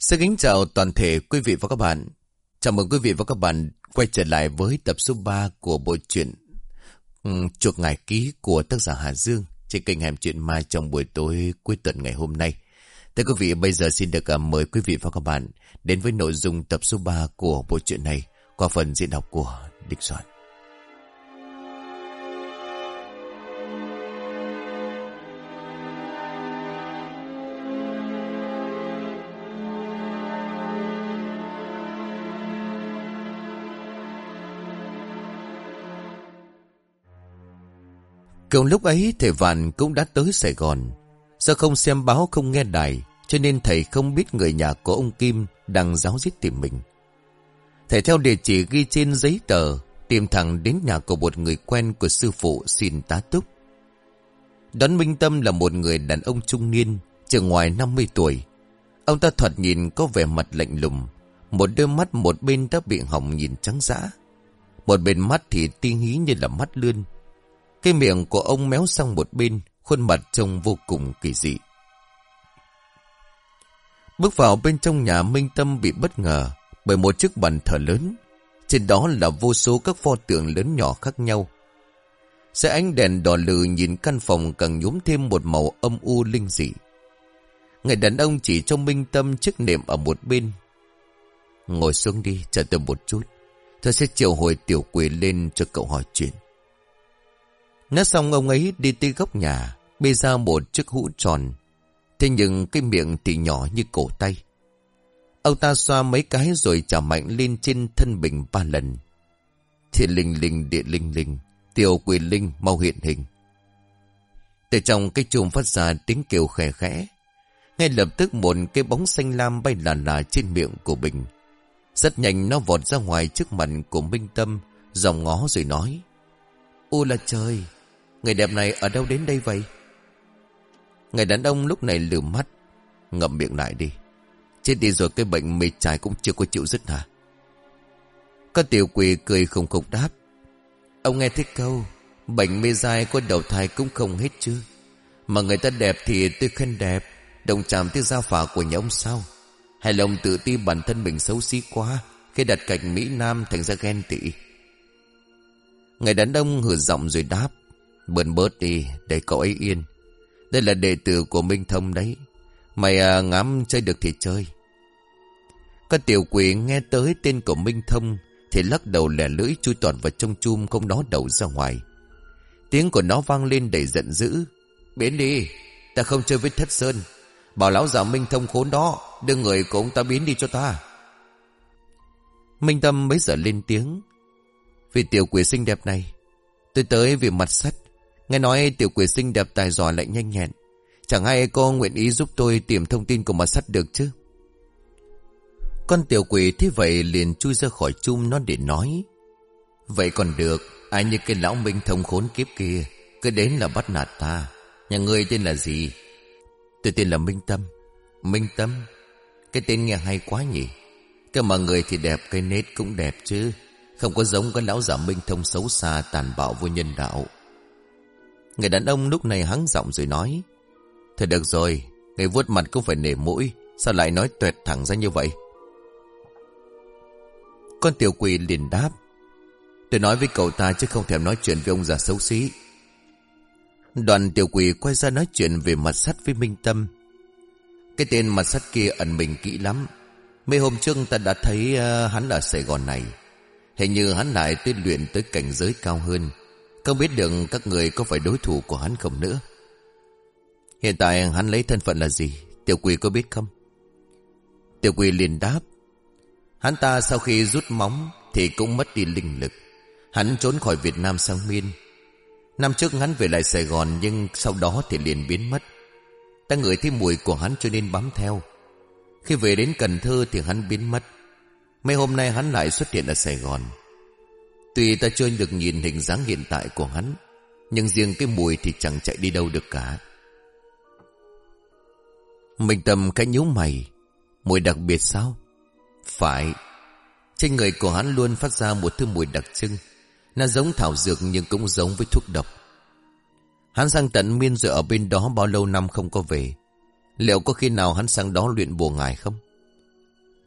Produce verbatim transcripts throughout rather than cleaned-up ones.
Xin kính chào toàn thể quý vị và các bạn. Chào mừng quý vị và các bạn quay trở lại với tập số ba của bộ truyện um, Chuộc Ngải Ký của tác giả Hà Dương trên kênh Hẻm Chuyện Ma trong buổi tối cuối tuần ngày hôm nay. Thưa quý vị, bây giờ xin được uh, mời quý vị và các bạn đến với nội dung tập số ba của bộ truyện này qua phần diễn đọc của Địch Soạn. Cùng lúc ấy thầy Vạn cũng đã tới Sài Gòn. Do không xem báo không nghe đài, cho nên thầy không biết người nhà của ông Kim đang ráo riết tìm mình. Thầy theo địa chỉ ghi trên giấy tờ, tìm thẳng đến nhà của một người quen của sư phụ xin tá túc. Đón Minh Tâm là một người đàn ông trung niên, chừng ngoài năm mươi tuổi. Ông ta thoạt nhìn có vẻ mặt lạnh lùng, một đôi mắt một bên đã bị hỏng nhìn trắng dã, một bên mắt thì ti hí như là mắt lươn. Cái miệng của ông méo sang một bên, khuôn mặt trông vô cùng kỳ dị. Bước vào bên trong nhà, Minh Tâm bị bất ngờ bởi một chiếc bàn thờ lớn. Trên đó là vô số các pho tượng lớn nhỏ khác nhau. Dưới ánh đèn đỏ lừ nhìn căn phòng càng nhuốm thêm một màu âm u linh dị. Người đàn ông chỉ cho Minh Tâm chiếc nệm ở một bên. Ngồi xuống đi, chờ tôi một chút. Tôi sẽ triệu hồi tiểu quỷ lên cho cậu hỏi chuyện. Nói xong ông ấy đi tới góc nhà, bê ra một chiếc hũ tròn. Thế nhưng cái miệng thì nhỏ như cổ tay. Ông ta xoa mấy cái rồi chà mạnh lên trên thân bình ba lần. Thiên linh linh địa linh linh, tiểu quỷ linh mau hiện hình. Từ trong cái chùm phát ra tiếng kêu khẽ khẽ. Ngay lập tức một cái bóng xanh lam bay là là trên miệng của bình. Rất nhanh nó vọt ra ngoài trước mặt của Minh Tâm, dòng ngó rồi nói: "Ôi là trời, người đẹp này ở đâu đến đây vậy?" Người đàn ông lúc này lườm mắt: "Ngậm miệng lại đi. Chết đi rồi cái bệnh mê trai cũng chưa có chịu dứt hả?" Con tiểu quỷ cười khùng khục đáp: "Ông nghe thích câu bệnh mê dai có đầu thai cũng không hết chứ. Mà người ta đẹp thì tôi khen đẹp, đồng chạm tới gia phả của nhà ông sao? Hay là ông tự ti bản thân mình xấu xí quá, khi đặt cạnh Mỹ Nam thành ra ghen tị?" Người đàn ông hừ giọng rồi đáp: "Bớn bớt đi, để cậu ấy yên. Đây là đệ tử của Minh Thông đấy. Mày à, ngắm chơi được thì chơi." Con tiểu quỷ nghe tới tên của Minh Thông thì lắc đầu lẻ lưỡi chui toàn vào trong chum, không nó đầu ra ngoài. Tiếng của nó vang lên đầy giận dữ: "Biến đi, ta không chơi với Thất Sơn. Bảo lão già Minh Thông khốn đó đưa người của ông ta biến đi cho ta." Minh Tâm bấy giờ lên tiếng: "Vì tiểu quỷ xinh đẹp này, tôi tới vì mặt sắt. Nghe nói tiểu quỷ xinh đẹp tài giỏi lại nhanh nhẹn. Chẳng hay cô nguyện ý giúp tôi tìm thông tin của mặt sắt được chứ?" Con tiểu quỷ thế vậy liền chui ra khỏi chum nó để nói: "Vậy còn được, ai như cái lão Minh Thông khốn kiếp kia cứ đến là bắt nạt ta. Nhà ngươi tên là gì?" "Tôi tên là Minh Tâm." "Minh Tâm? Cái tên nghe hay quá nhỉ. Cơ mà người thì đẹp, cái nết cũng đẹp chứ. Không có giống cái lão già Minh Thông xấu xa tàn bạo vô nhân đạo." Người đàn ông lúc này hắng giọng rồi nói: "Thôi được rồi, người vuốt mặt cũng phải nể mũi. Sao lại nói tuẹt thẳng ra như vậy?" Con tiểu quỷ liền đáp: "Tôi nói với cậu ta chứ không thèm nói chuyện với ông già xấu xí." Đoàn tiểu quỷ quay ra nói chuyện về mặt sắt với Minh Tâm: "Cái tên mặt sắt kia ẩn mình kỹ lắm. Mấy hôm trước ta đã thấy uh, hắn ở Sài Gòn này. Hình như hắn lại tuyên luyện tới cảnh giới cao hơn. Không biết được các người có phải đối thủ của hắn không nữa. Hiện tại hắn lấy thân phận là gì, tiểu quỷ có biết không?" Tiểu quỷ liền đáp: "Hắn ta sau khi rút móng thì cũng mất đi linh lực. Hắn trốn khỏi Việt Nam sang Miên. Năm trước hắn về lại Sài Gòn, nhưng sau đó thì liền biến mất. Ta ngửi thấy mùi của hắn cho nên bám theo. Khi về đến Cần Thơ thì hắn biến mất. Mấy hôm nay hắn lại xuất hiện ở Sài Gòn. Tuy ta chưa được nhìn hình dáng hiện tại của hắn, nhưng riêng cái mùi thì chẳng chạy đi đâu được cả." Minh Tâm khẽ nhíu mày: "Mùi đặc biệt sao?" "Phải. Trên người của hắn luôn phát ra một thứ mùi đặc trưng. Nó giống thảo dược nhưng cũng giống với thuốc độc. Hắn sang tận Miên rồi ở bên đó bao lâu năm không có về. Liệu có khi nào hắn sang đó luyện bùa ngải không?"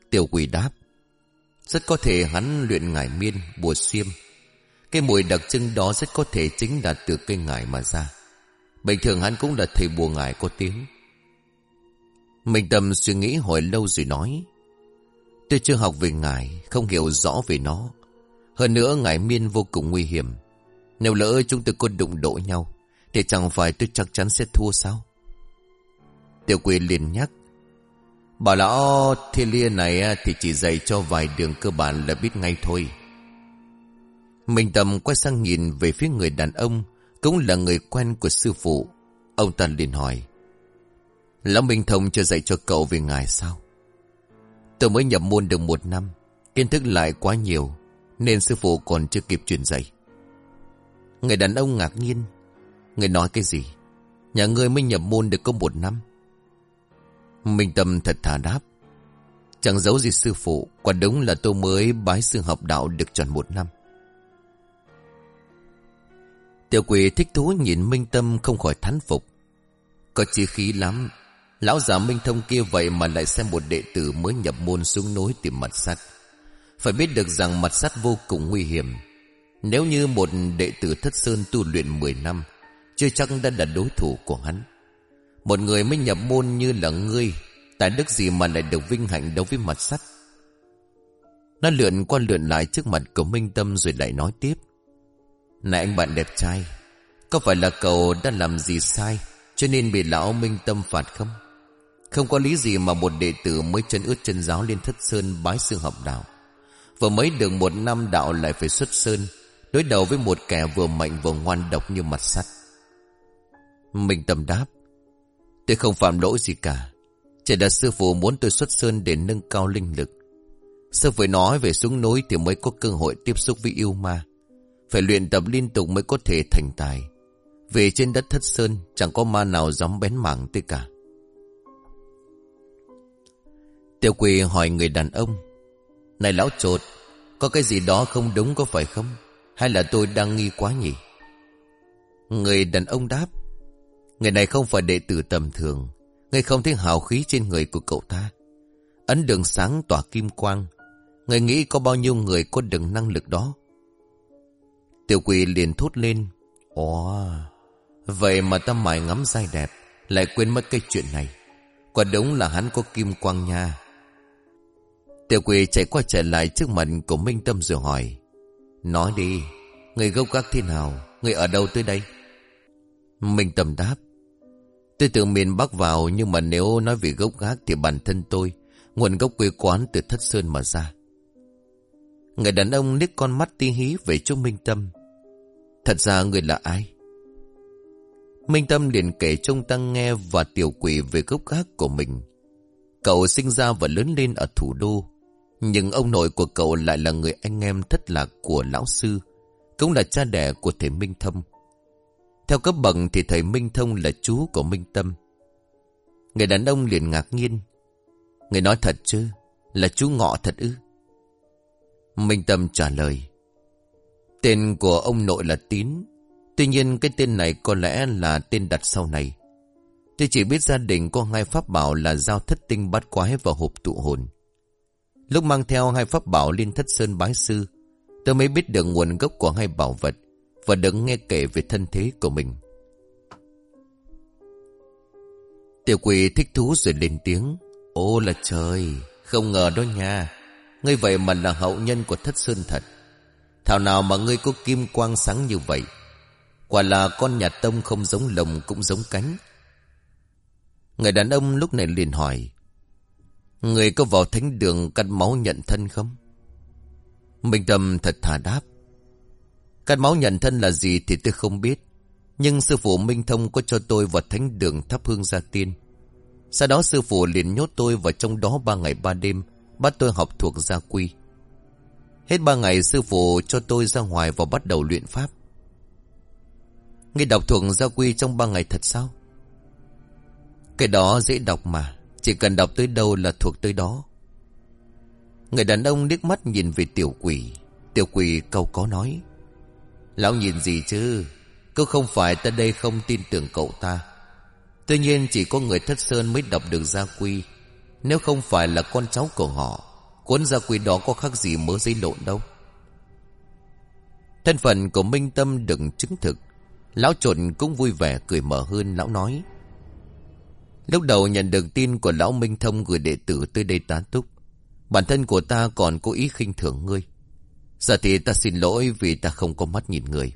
Tiểu quỷ đáp. Rất có thể hắn luyện ngải miên, bùa xiêm. Cái mùi đặc trưng đó rất có thể chính là từ cây ngải mà ra. Bình thường hắn cũng là thầy bùa ngải có tiếng. Minh Tâm suy nghĩ hồi lâu rồi nói. Tôi chưa học về ngải, không hiểu rõ về nó. Hơn nữa ngải miên vô cùng nguy hiểm. Nếu lỡ chúng tôi có đụng độ nhau thì chẳng phải tôi chắc chắn sẽ thua sao? Tiểu quỷ liền nhắc. Bảo lão thiên lia này thì chỉ dạy cho vài đường cơ bản là biết ngay thôi. Minh Tâm quay sang nhìn về phía người đàn ông, cũng là người quen của sư phụ. Ông ta liền hỏi. Lão Minh Thông chưa dạy cho cậu về ngài sao? Tôi mới nhập môn được một năm, kiến thức lại quá nhiều, nên sư phụ còn chưa kịp truyền dạy. Người đàn ông ngạc nhiên. Người nói cái gì? Nhà ngươi mới nhập môn được có một năm. Minh Tâm thật thà đáp. Chẳng giấu gì sư phụ, quả đúng là tôi mới bái sư học đạo được tròn một năm. Tiểu quỷ thích thú nhìn Minh Tâm không khỏi thán phục. Có chí khí lắm. Lão già Minh Thông kia vậy mà lại xem một đệ tử mới nhập môn xuống núi tìm mật sắt. Phải biết được rằng mật sắt vô cùng nguy hiểm. Nếu như một đệ tử Thất Sơn tu luyện mười năm, chưa chắc đã là đối thủ của hắn. Một người mới nhập môn như là ngươi, tại đức gì mà lại được vinh hạnh đấu với mật sắt? Nó lượn qua lượn lại trước mặt của Minh Tâm rồi lại nói tiếp. Này anh bạn đẹp trai, có phải là cậu đã làm gì sai cho nên bị lão Minh Tâm phạt không? Không có lý gì mà một đệ tử mới chân ướt chân ráo lên Thất Sơn bái sư học đạo, vừa mới được một năm đạo lại phải xuất sơn, đối đầu với một kẻ vừa mạnh vừa ngoan độc như mặt sắt. Minh Tâm đáp. Tôi không phạm lỗi gì cả, chỉ là sư phụ muốn tôi xuất sơn để nâng cao linh lực. Sư phải nói về xuống núi thì mới có cơ hội tiếp xúc với yêu ma, phải luyện tập liên tục mới có thể thành tài. Về trên đất Thất Sơn chẳng có ma nào dám bén mảng tới cả. Tiểu quỷ hỏi người đàn ông. Này lão trột, có cái gì đó không đúng có phải không? Hay là tôi đang nghi quá nhỉ? Người đàn ông đáp. Người này không phải đệ tử tầm thường. Người không thấy hào khí trên người của cậu ta. Ấn đường sáng tỏa kim quang. Người nghĩ có bao nhiêu người có được năng lực đó? Tiểu quỷ liền thốt lên. Ồ, vậy mà ta mải ngắm dai đẹp, lại quên mất cái chuyện này. Quả đúng là hắn có kim quang nha. Tiểu quỷ chạy qua chạy lại trước mặt của Minh Tâm rồi hỏi. Nói đi, người gốc gác thế nào? Người ở đâu tới đây? Minh Tâm đáp. Tôi từ miền Bắc vào, nhưng mà nếu nói về gốc gác thì bản thân tôi nguồn gốc quê quán từ Thất Sơn mà ra. Người đàn ông liếc con mắt tí hí về chỗ Minh Tâm. Thật ra người là ai? Minh Tâm liền kể cho ông ta nghe và tiểu quỷ về gốc gác của mình. Cậu sinh ra và lớn lên ở thủ đô, nhưng ông nội của cậu lại là người anh em thất lạc của lão sư, cũng là cha đẻ của thầy Minh Thông. Theo cấp bậc thì thầy Minh Thông là chú của Minh Tâm. Người đàn ông liền ngạc nhiên. Người nói thật chứ? Là chú Ngọ thật ư? Minh Tâm trả lời. Tên của ông nội là Tín. Tuy nhiên cái tên này có lẽ là tên đặt sau này. Tôi chỉ biết gia đình có hai pháp bảo là dao thất tinh bát quái và hộp tụ hồn. Lúc mang theo hai pháp bảo lên Thất Sơn bái sư, tôi mới biết được nguồn gốc của hai bảo vật và được nghe kể về thân thế của mình. Tiểu quỷ thích thú rồi lên tiếng. Ô là trời, không ngờ đó nha. Ngươi vậy mà là hậu nhân của Thất Sơn thật. Thảo nào mà ngươi có kim quang sáng như vậy. Quả là con nhà Tông không giống lồng cũng giống cánh. Người đàn ông lúc này liền hỏi. Người có vào thánh đường cắt máu nhận thân không? Minh Tâm thật thà đáp. Cắt máu nhận thân là gì thì tôi không biết, nhưng sư phụ Minh Thông có cho tôi vào thánh đường thắp hương gia tiên. Sau đó sư phụ liền nhốt tôi vào trong đó ba ngày ba đêm, bắt tôi học thuộc gia quy. Hết ba ngày sư phụ cho tôi ra ngoài và bắt đầu luyện pháp. Ngươi đọc thuộc gia quy trong ba ngày thật sao? Cái đó dễ đọc mà, chỉ cần đọc tới đâu là thuộc tới đó. Người đàn ông liếc mắt nhìn về tiểu quỷ. Tiểu quỷ câu có nói. Lão nhìn gì chứ? Cứ không phải ta đây không tin tưởng cậu ta. Tuy nhiên chỉ có người Thất Sơn mới đọc được gia quy. Nếu không phải là con cháu của họ Cuốn gia quy đó có khác gì mớ giấy lộn đâu. Thân phận của Minh Tâm được chứng thực. Lão Trộn cũng vui vẻ cười mở hơn. Lão nói: lúc đầu nhận được tin của lão Minh Thông gửi đệ tử tới đây tá túc, bản thân của ta còn cố ý khinh thường ngươi. Giờ thì ta xin lỗi vì ta không có mắt nhìn người.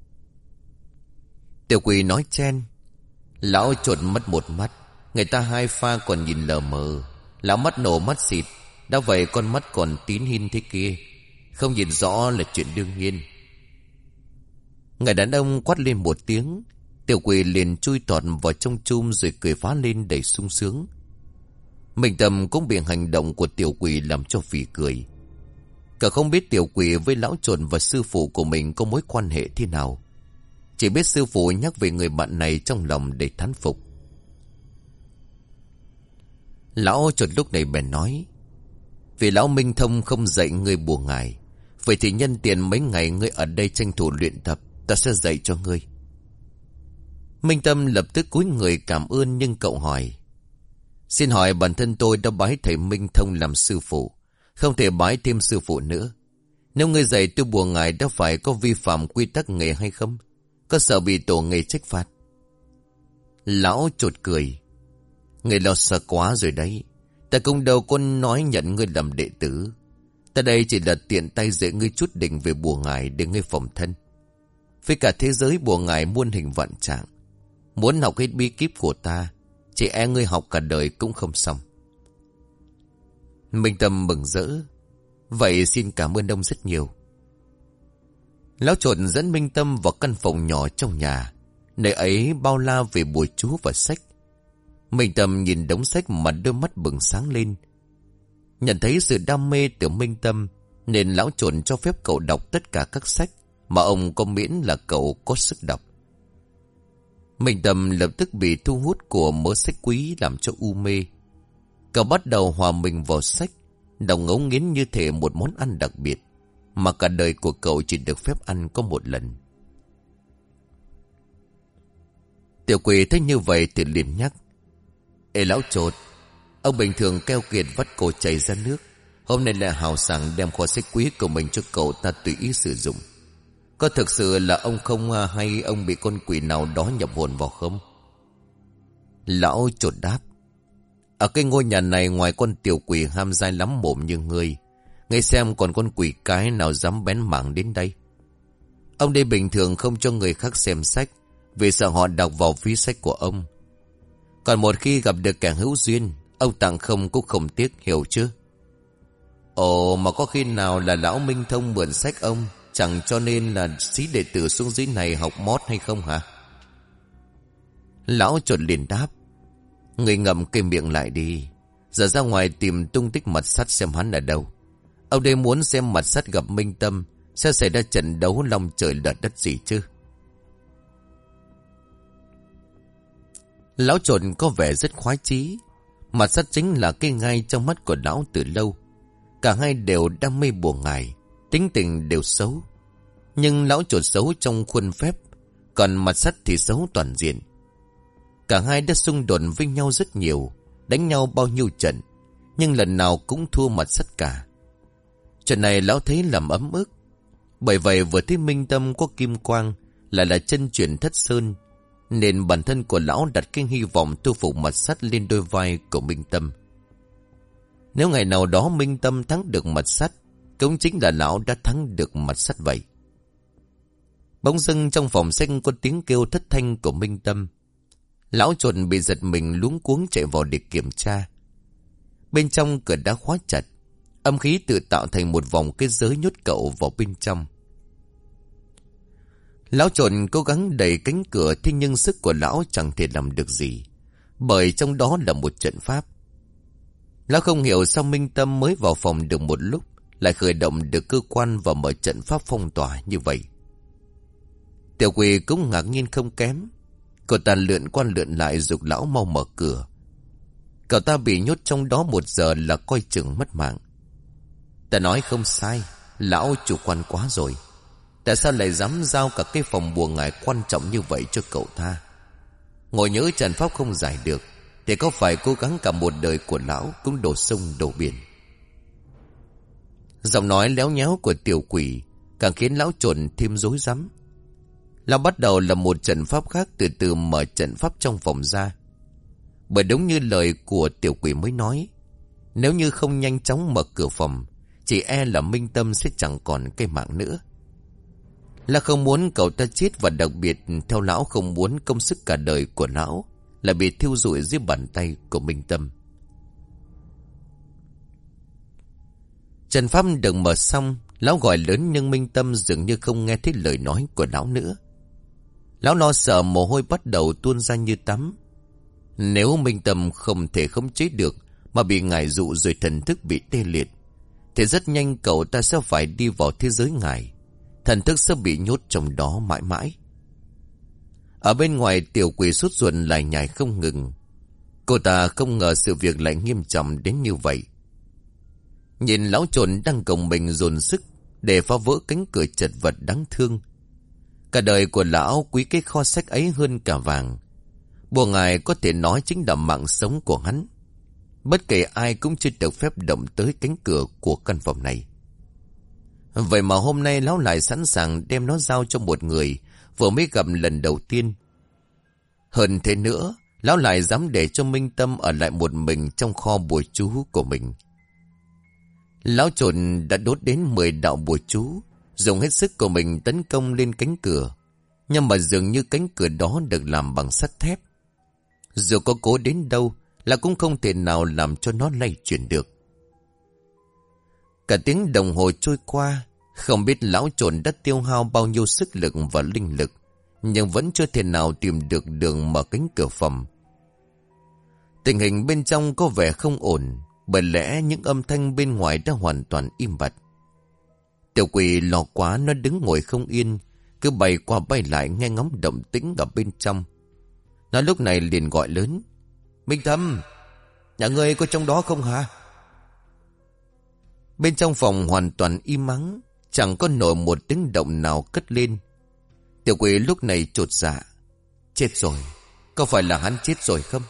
Tiểu Quỳ nói chen: lão Trộn mất một mắt, người ta hai pha còn nhìn lờ mờ, lão mắt nổ mắt xịt, đã vậy con mắt còn tín hin thế kia, không nhìn rõ là chuyện đương nhiên. Người đàn ông quát lên một tiếng, Tiểu Quỳ liền chui tọt vào trong chum rồi cười phá lên đầy sung sướng. Minh Tâm cũng bị hành động của Tiểu Quỳ làm cho phì cười. Cả không biết Tiểu Quỳ với lão Trộn và sư phụ của mình có mối quan hệ thế nào. Chỉ biết sư phụ nhắc về người bạn này trong lòng để thán phục. Lão Trộn lúc này bèn nói: vì lão Minh Thông không dạy ngươi bùa ngải, vậy thì nhân tiện mấy ngày ngươi ở đây tranh thủ luyện tập, ta sẽ dạy cho ngươi. Minh Tâm lập tức cúi người cảm ơn, nhưng cậu hỏi: xin hỏi bản thân tôi đã bái thầy Minh Thông làm sư phụ, không thể bái thêm sư phụ nữa. Nếu ngươi dạy tôi bùa ngải đã phải có vi phạm quy tắc nghề hay không? Có sợ bị tổ nghề trách phạt? Lão chột cười: ngươi lo sợ quá rồi đấy. Ta cũng đâu có nói nhận ngươi làm đệ tử. Ta đây chỉ là tiện tay dạy ngươi chút đỉnh về bùa ngải để ngươi phòng thân. Với cả thế giới bùa ngải muôn hình vạn trạng, muốn học hết bí kíp của ta, chỉ e ngươi học cả đời cũng không xong. Minh Tâm mừng rỡ: vậy xin cảm ơn ông rất nhiều. Lão Trộn dẫn Minh Tâm vào căn phòng nhỏ trong nhà, nơi ấy bao la về bùa chú và sách. Minh Tâm nhìn đống sách mà đôi mắt bừng sáng lên. Nhận thấy sự đam mê từ Minh Tâm, nên lão Trộn cho phép cậu đọc tất cả các sách mà ông có, miễn là cậu có sức đọc. Minh Tâm lập tức bị thu hút của mớ sách quý làm cho u mê. Cậu bắt đầu hòa mình vào sách, đọc ngấu nghiến như thể một món ăn đặc biệt mà cả đời của cậu chỉ được phép ăn có một lần. Tiểu Quỳ thấy như vậy thì liền nhắc: ê lão Trột, ông bình thường keo kiệt vắt cổ chảy ra nước, hôm nay lại hào sảng đem kho sách quý của mình cho cậu ta tùy ý sử dụng. Có thực sự là ông không hay ông bị con quỷ nào đó nhập hồn vào không? Lão Trột đáp: ở cái ngôi nhà này ngoài con tiểu quỷ ham dai lắm mồm như ngươi, ngươi xem còn con quỷ cái nào dám bén mảng đến đây. Ông đây bình thường không cho người khác xem sách, vì sợ họ đọc vào phí sách của ông. Còn một khi gặp được kẻ hữu duyên, ông tặng không cũng không tiếc, hiểu chứ? Ồ, mà có khi nào là lão Minh Thông mượn sách ông, chẳng cho nên là xí đệ tử xuống dưới này học mót hay không hả? Lão Trộn liền đáp: người ngậm cái miệng lại đi, giờ ra ngoài tìm tung tích mật sắt xem hắn ở đâu. Ông đây muốn xem mật sắt gặp Minh Tâm sẽ xảy ra trận đấu long trời lở đất gì chứ? Lão Trộn có vẻ rất khoái chí. Mật sắt chính là cái gai trong mắt của lão từ lâu. Cả hai đều đam mê bùa ngải, tính tình đều xấu. Nhưng lão Trộn xấu trong khuôn phép, còn mật sắt thì xấu toàn diện. Cả hai đã xung đột với nhau rất nhiều, đánh nhau bao nhiêu trận, nhưng lần nào cũng thua mật sắt cả. Chuyện này lão thấy làm ấm ức. Bởi vậy vừa thấy Minh Tâm có kim quang, lại là chân truyền Thất Sơn, nên bản thân của lão đặt cái hy vọng tu phục mật sắt lên đôi vai của Minh Tâm. Nếu ngày nào đó Minh Tâm thắng được mật sắt, cũng chính là lão đã thắng được mật sắt vậy. Bỗng dưng trong phòng sách có tiếng kêu thất thanh của Minh Tâm. Lão Trộn bị giật mình luống cuống chạy vào để kiểm tra. Bên trong cửa đã khóa chặt, âm khí tự tạo thành một vòng kết giới nhốt cậu vào bên trong. Lão Trộn cố gắng đẩy cánh cửa, thế nhưng sức của lão chẳng thể làm được gì, bởi trong đó là một trận pháp. Lão không hiểu sao Minh Tâm mới vào phòng được một lúc lại khởi động được cơ quan và mở trận pháp phong tỏa như vậy. Tiểu Quỳ cũng ngạc nhiên không kém. Cậu ta lượn qua lượn lại giục lão mau mở cửa. Cậu ta bị nhốt trong đó một giờ là coi chừng mất mạng. Ta nói không sai, lão chủ quan quá rồi. Tại sao lại dám giao cả cái phòng bùa ngải quan trọng như vậy cho cậu ta? Ngồi nhớ trận pháp không giải được, thì có phải cố gắng cả một đời của lão cũng đổ sông đổ biển. Giọng nói léo nhéo của tiểu quỷ càng khiến lão trồn thêm rối rắm. Lão bắt đầu là một trận pháp khác từ từ mở trận pháp trong phòng ra. Bởi đúng như lời của tiểu quỷ mới nói, nếu như không nhanh chóng mở cửa phòng, chỉ e là Minh Tâm sẽ chẳng còn cái mạng nữa. Là không muốn cậu ta chết, và đặc biệt theo lão không muốn công sức cả đời của lão là bị thiêu rụi dưới bàn tay của Minh Tâm. Trận pháp được mở xong, lão gọi lớn nhưng Minh Tâm dường như không nghe thấy lời nói của lão nữa. Lão lo sợ mồ hôi bắt đầu tuôn ra như tắm. Nếu Minh Tâm không thể khống chế được mà bị ngải dụ rồi thần thức bị tê liệt, thì rất nhanh cậu ta sẽ phải đi vào thế giới ngải. Thần thức sẽ bị nhốt trong đó mãi mãi. Ở bên ngoài, tiểu quỷ sốt ruột lại nhảy không ngừng. Cô ta không ngờ sự việc lại nghiêm trọng đến như vậy. Nhìn lão trồn đang gồng mình dồn sức để phá vỡ cánh cửa chật vật đáng thương. Cả đời của lão quý cái kho sách ấy hơn cả vàng. Bùa ngài có thể nói chính là mạng sống của hắn. Bất kể ai cũng chưa được phép động tới cánh cửa của căn phòng này. Vậy mà hôm nay lão lại sẵn sàng đem nó giao cho một người vừa mới gặp lần đầu tiên. Hơn thế nữa, lão lại dám để cho Minh Tâm ở lại một mình trong kho bùa chú của mình. Lão trồn đã đốt đến mười đạo bùa chú, dùng hết sức của mình tấn công lên cánh cửa. Nhưng mà dường như cánh cửa đó được làm bằng sắt thép. Dù có cố đến đâu là cũng không thể nào làm cho nó lay chuyển được. Cả tiếng đồng hồ trôi qua, không biết lão trồn đã tiêu hao bao nhiêu sức lực và linh lực, nhưng vẫn chưa thể nào tìm được đường mở cánh cửa phòng. Tình hình bên trong có vẻ không ổn, bởi lẽ những âm thanh bên ngoài đã hoàn toàn im bặt. Tiểu quỷ lo quá, nó đứng ngồi không yên, cứ bay qua bay lại nghe ngóng động tĩnh ở bên trong. Nó lúc này liền gọi lớn: Minh Tâm, nhà ngươi có trong đó không hả? Bên trong phòng hoàn toàn im ắng, chẳng có nổi một tiếng động nào cất lên. Tiểu quỷ lúc này chột dạ: chết rồi, có phải là hắn chết rồi không?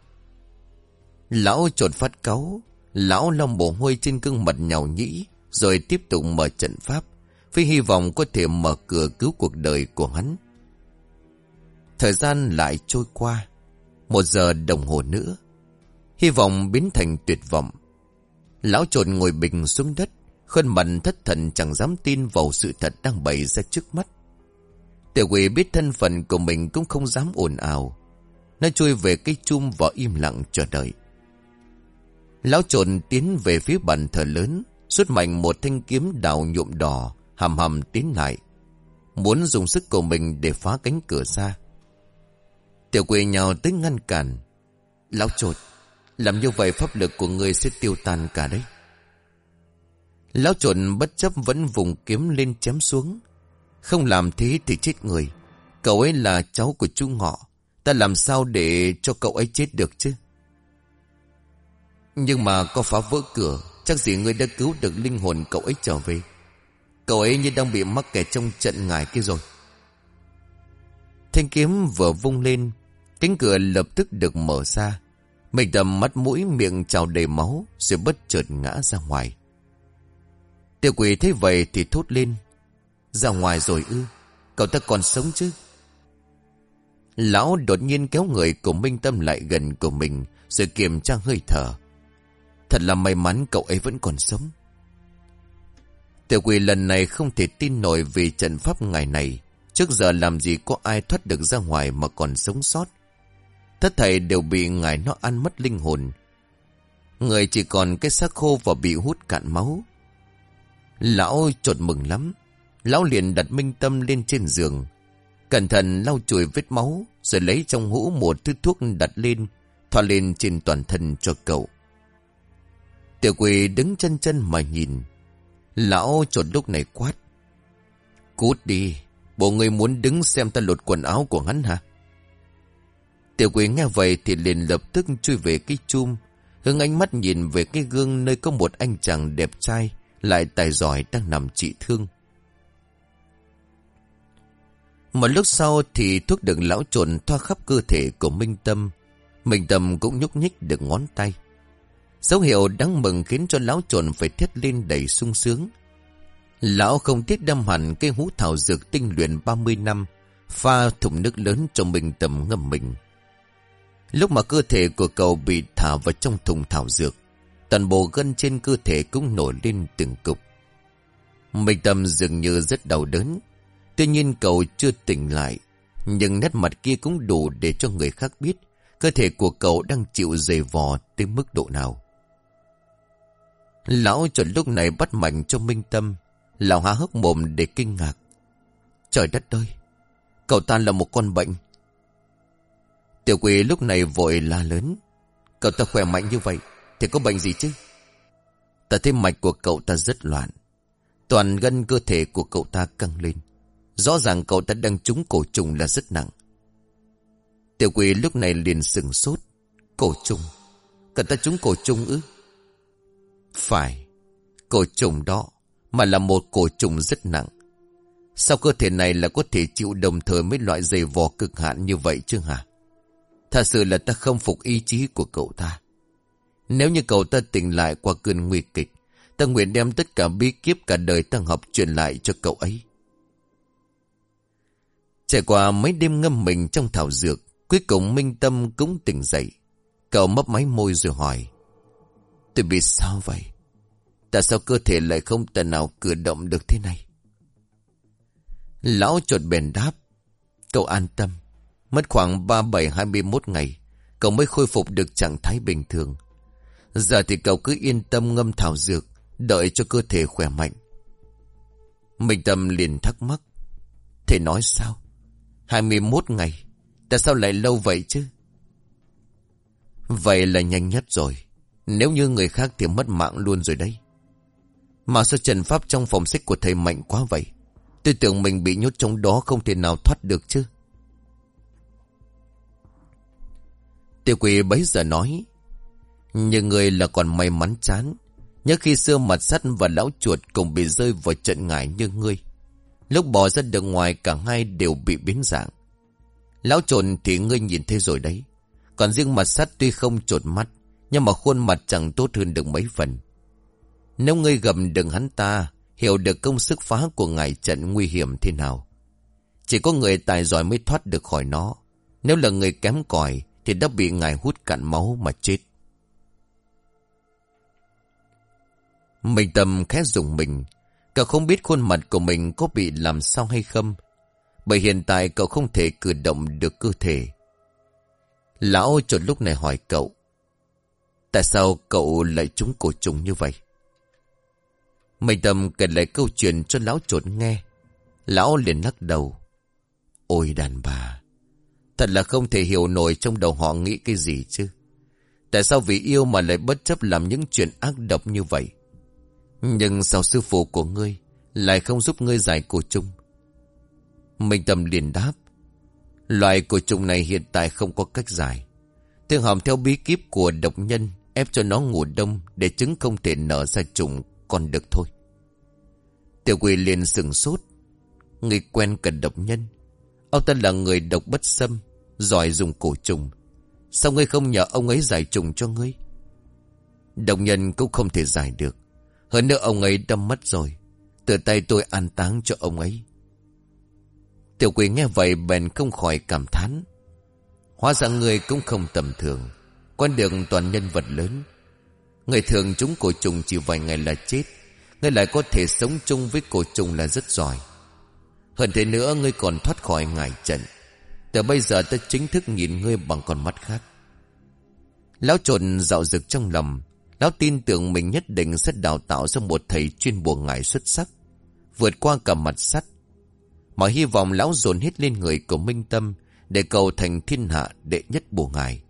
Lão chột phát cáu, lão lau mồ hôi trên gương mặt nhàu nhĩ, rồi tiếp tục mở trận pháp, với hy vọng có thể mở cửa cứu cuộc đời của hắn. Thời gian lại trôi qua, một giờ đồng hồ nữa, hy vọng biến thành tuyệt vọng. Lão trồn ngồi bình xuống đất, khuôn mặt thất thần chẳng dám tin vào sự thật đang bày ra trước mắt. Tiểu quỷ biết thân phận của mình cũng không dám ồn ào. Nó chui về cái chum và im lặng chờ đợi. Lão trồn tiến về phía bàn thờ lớn, rút mạnh một thanh kiếm đào nhuộm đỏ, hầm hầm tiến lại, muốn dùng sức của mình để phá cánh cửa ra. Tiểu quỷ nhào tới ngăn cản: Lão trột, làm như vậy pháp lực của ngươi sẽ tiêu tan cả đấy. Lão trồn bất chấp vẫn vùng kiếm lên chém xuống: Không làm thế thì chết người. Cậu ấy là cháu của chú Ngọ, ta làm sao để cho cậu ấy chết được chứ? Nhưng mà có phá vỡ cửa, chắc gì ngươi đã cứu được linh hồn cậu ấy trở về. Cậu ấy như đang bị mắc kẹt trong trận ngải kia rồi. Thanh kiếm vừa vung lên, cánh cửa lập tức được mở ra. Mình Tâm mắt mũi miệng trào đầy máu, rồi bất chợt ngã ra ngoài. Tiểu quỷ thấy vậy thì thốt lên: Ra ngoài rồi ư? Cậu ta còn sống chứ? Lão đột nhiên kéo người của Minh Tâm lại gần của mình, rồi kiểm tra hơi thở. Thật là may mắn cậu ấy vẫn còn sống. Tiểu quỷ lần này không thể tin nổi, vì trận pháp ngày này trước giờ làm gì có ai thoát được ra ngoài mà còn sống sót. Tất thảy đều bị ngài nó ăn mất linh hồn. Người chỉ còn cái xác khô và bị hút cạn máu. Lão chột mừng lắm. Lão liền đặt Minh Tâm lên trên giường, cẩn thận lau chùi vết máu, rồi lấy trong hũ một thứ thuốc đặt lên, thoa lên trên toàn thân cho cậu. Tiểu quỷ đứng chân chân mà nhìn. Lão chột lúc này quát: Cút đi, bộ người muốn đứng xem ta lột quần áo của hắn hả? Tiểu quỷ nghe vậy thì liền lập tức chui về cái chum, hướng ánh mắt nhìn về cái gương nơi có một anh chàng đẹp trai lại tài giỏi đang nằm trị thương. Một lúc sau thì thuốc được lão trồn thoa khắp cơ thể của Minh Tâm. Minh Tâm cũng nhúc nhích được ngón tay. Dấu hiệu đáng mừng khiến cho lão trộn phải thét lên đầy sung sướng. Lão không tiếc đâm hẳn cây hũ thảo dược tinh luyện ba mươi năm, pha thùng nước lớn cho Minh Tâm ngâm mình. Lúc mà cơ thể của cậu bị thả vào trong thùng thảo dược, toàn bộ gân trên cơ thể cũng nổi lên từng cục. Minh Tâm dường như rất đau đớn. Tuy nhiên cậu chưa tỉnh lại, nhưng nét mặt kia cũng đủ để cho người khác biết cơ thể của cậu đang chịu dày vò tới mức độ nào. Lão chợt lúc này bắt mạnh cho Minh Tâm. Lão há hốc mồm để kinh ngạc. Trời đất ơi, cậu ta là một con bệnh. Tiểu Quỳ lúc này vội la lớn. Cậu ta khỏe mạnh như vậy thì có bệnh gì chứ? Ta thấy mạch của cậu ta rất loạn. Toàn gân cơ thể của cậu ta căng lên. Rõ ràng cậu ta đang trúng cổ trùng là rất nặng. Tiểu Quỳ lúc này liền sừng sốt. Cổ trùng? Cậu ta trúng cổ trùng ư? Phải, cổ trùng đó, mà là một cổ trùng rất nặng. Sao cơ thể này là có thể chịu đồng thời mấy loại giày vò cực hạn như vậy chứ hả? Thật sự là ta không phục ý chí của cậu ta. Nếu như cậu ta tỉnh lại qua cơn nguy kịch, ta nguyện đem tất cả bí kíp cả đời ta học truyền lại cho cậu ấy. Trải qua mấy đêm ngâm mình trong thảo dược, cuối cùng Minh Tâm cũng tỉnh dậy. Cậu mấp máy môi rồi hỏi. Tôi biết sao vậy? Tại sao cơ thể lại không thể nào cử động được thế này? Lão chợt bèn đáp. Cậu an tâm. Mất khoảng ba bảy hai mươi mốt ngày, cậu mới khôi phục được trạng thái bình thường. Giờ thì cậu cứ yên tâm ngâm thảo dược, đợi cho cơ thể khỏe mạnh. Minh Tâm liền thắc mắc. Thế nói sao? hai mươi mốt ngày? Tại sao lại lâu vậy chứ? Vậy là nhanh nhất rồi. Nếu như người khác thì mất mạng luôn rồi đấy. Mà sao trận pháp trong phòng sách của thầy mạnh quá vậy? Tôi tưởng mình bị nhốt trong đó không thể nào thoát được chứ. Tiểu Quỳ bấy giờ nói. Nhưng người là còn may mắn chán. Nhớ khi xưa Mặt Sắt và lão chuột cùng bị rơi vào trận ngải như ngươi. Lúc bỏ ra được ngoài cả hai đều bị biến dạng. Lão trộn thì ngươi nhìn thấy rồi đấy. Còn riêng Mặt Sắt tuy không trột mắt, nhưng mà khuôn mặt chẳng tốt hơn được mấy phần. Nếu ngươi gầm đừng hắn ta, hiểu được công sức phá của ngài trận nguy hiểm thế nào. Chỉ có người tài giỏi mới thoát được khỏi nó. Nếu là người kém cỏi thì đã bị ngài hút cạn máu mà chết. Minh Tâm khẽ rùng mình. Cậu không biết khuôn mặt của mình có bị làm sao hay không. Bởi hiện tại cậu không thể cử động được cơ thể. Lão chợt lúc này hỏi cậu. Tại sao cậu lại trúng cổ trùng như vậy? Minh Tâm kể lại câu chuyện cho lão chột nghe. Lão liền lắc đầu. Ôi đàn bà, thật là không thể hiểu nổi trong đầu họ nghĩ cái gì chứ. Tại sao vì yêu mà lại bất chấp làm những chuyện ác độc như vậy? Nhưng sao sư phụ của ngươi lại không giúp ngươi giải cổ trùng? Minh Tâm liền đáp. Loại cổ trùng này hiện tại không có cách giải. Tôi hòm theo bí kíp của độc nhân, ép cho nó ngủ đông để trứng không thể nở ra trùng còn được thôi. Tiểu Quỳ liền sừng sốt. Người quen cần độc nhân? Ông ta là người độc bất xâm, giỏi dùng cổ trùng. Sao ngươi không nhờ ông ấy giải trùng cho ngươi? Độc nhân cũng không thể giải được. Hơn nữa ông ấy đã mất rồi. Từ tay tôi an táng cho ông ấy. Tiểu Quỳ nghe vậy bèn không khỏi cảm thán. Hóa ra ngươi cũng không tầm thường. Con đường toàn nhân vật lớn. Người thường chúng cổ trùng chỉ vài ngày là chết. Ngươi lại có thể sống chung với cổ trùng là rất giỏi. Hơn thế nữa ngươi còn thoát khỏi ngải trận. Từ bây giờ ta chính thức nhìn ngươi bằng con mắt khác. Lão trộn dạo dực trong lòng. Lão tin tưởng mình nhất định sẽ đào tạo ra một thầy chuyên bùa ngải xuất sắc, vượt qua cả Mặt Sắt. Mà hy vọng lão dồn hết lên người của Minh Tâm để cầu thành thiên hạ đệ nhất bùa ngải.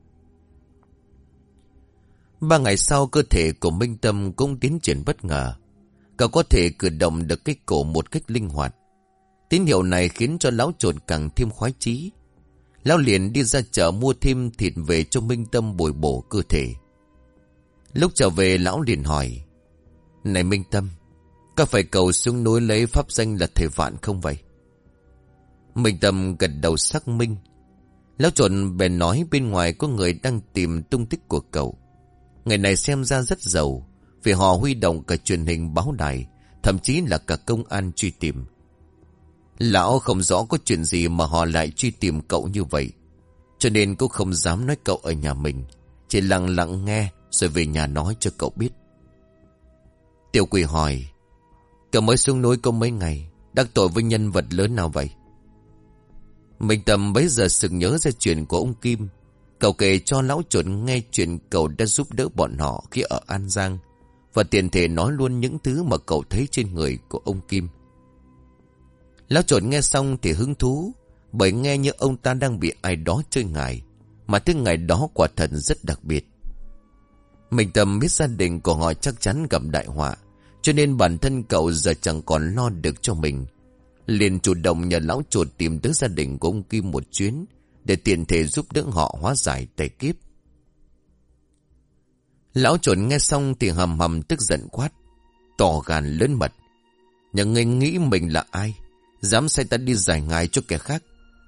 Ba ngày sau, cơ thể của Minh Tâm cũng tiến triển bất ngờ. Cậu có thể cử động được cái cổ một cách linh hoạt. Tín hiệu này khiến cho lão trộn càng thêm khoái chí. Lão liền đi ra chợ mua thêm thịt về cho Minh Tâm bồi bổ cơ thể. Lúc trở về, lão liền hỏi. Này Minh Tâm, có phải cậu xuống núi lấy pháp danh là thầy Vạn không vậy? Minh Tâm gật đầu xác minh. Lão trộn bèn nói bên ngoài có người đang tìm tung tích của cậu. Người này xem ra rất giàu, vì họ huy động cả truyền hình báo đài, thậm chí là cả công an truy tìm. Lão không rõ có chuyện gì mà họ lại truy tìm cậu như vậy, cho nên cũng không dám nói cậu ở nhà mình, chỉ lặng lặng nghe rồi về nhà nói cho cậu biết. Tiểu Quỳ hỏi, cậu mới xuống núi có mấy ngày, đắc tội với nhân vật lớn nào vậy? Minh Tâm bấy giờ sực nhớ ra chuyện của ông Kim. Cậu kể cho lão Trộn nghe chuyện cậu đã giúp đỡ bọn họ khi ở An Giang, và tiện thể nói luôn những thứ mà cậu thấy trên người của ông Kim. Lão Trộn nghe xong thì hứng thú, bởi nghe như ông ta đang bị ai đó chơi ngải, mà thứ ngày đó quả thật rất đặc biệt. Minh Tâm biết gia đình của họ chắc chắn gặp đại họa, cho nên bản thân cậu giờ chẳng còn lo được cho mình, liền chủ động nhờ lão Trộn tìm tới gia đình của ông Kim một chuyến, để tiện thể giúp đỡ họ hóa giải tẩy kiếp. Lão Trộn nghe xong thì hầm hầm tức giận quát, tỏ gan lớn mật, nhà ngươi nghĩ mình là ai, dám sai ta đi giải ngài cho kẻ khác?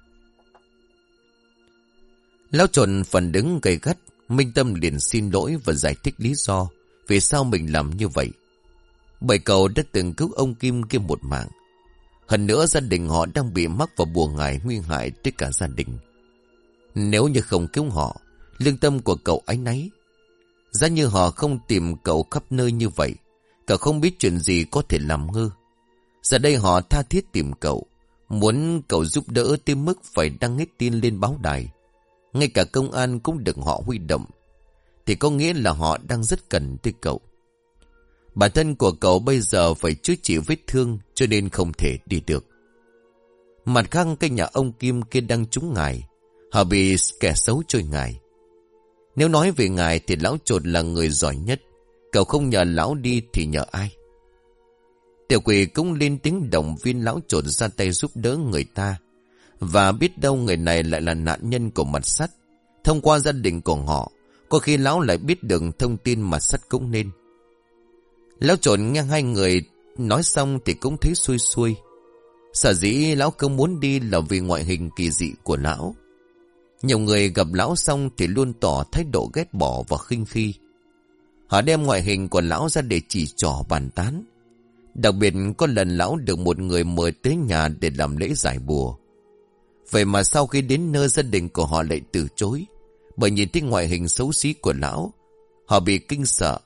Lão Trộn phần đứng gay gắt. Minh Tâm liền xin lỗi và giải thích lý do vì sao mình làm như vậy. Bởi cậu đã từng cứu ông Kim kia một mạng. Hơn nữa gia đình họ đang bị mắc vào bùa ngải nguy hại tới cả gia đình. Nếu như không cứu họ, lương tâm của cậu áy náy. Giá như họ không tìm cậu khắp nơi như vậy, cậu không biết chuyện gì có thể làm ngơ. Giờ đây họ tha thiết tìm cậu, muốn cậu giúp đỡ tới mức phải đăng hết tin lên báo đài. Ngay cả công an cũng được họ huy động, thì có nghĩa là họ đang rất cần tới cậu. Bản thân của cậu bây giờ phải chữa trị vết thương, cho nên không thể đi được. Mặt khác, cái nhà ông Kim kia đang trúng ngài, họ bị kẻ xấu chơi ngài. Nếu nói về ngài thì lão Trộn là người giỏi nhất, cậu không nhờ lão đi thì nhờ ai? Tiểu Quỳ cũng lên tiếng động viên lão Trộn ra tay giúp đỡ người ta, và biết đâu người này lại là nạn nhân của Mặt Sắt. Thông qua gia đình của họ, có khi lão lại biết được thông tin Mặt Sắt cũng nên. Lão Trộn nghe hai người nói xong thì cũng thấy xuôi xuôi. Sở dĩ lão không muốn đi là vì ngoại hình kỳ dị của lão. Nhiều người gặp lão xong thì luôn tỏ thái độ ghét bỏ và khinh khi. Họ đem ngoại hình của lão ra để chỉ trỏ bàn tán. Đặc biệt có lần lão được một người mời tới nhà để làm lễ giải bùa. Vậy mà sau khi đến nơi, gia đình của họ lại từ chối, bởi nhìn thấy ngoại hình xấu xí của lão, họ bị kinh sợ.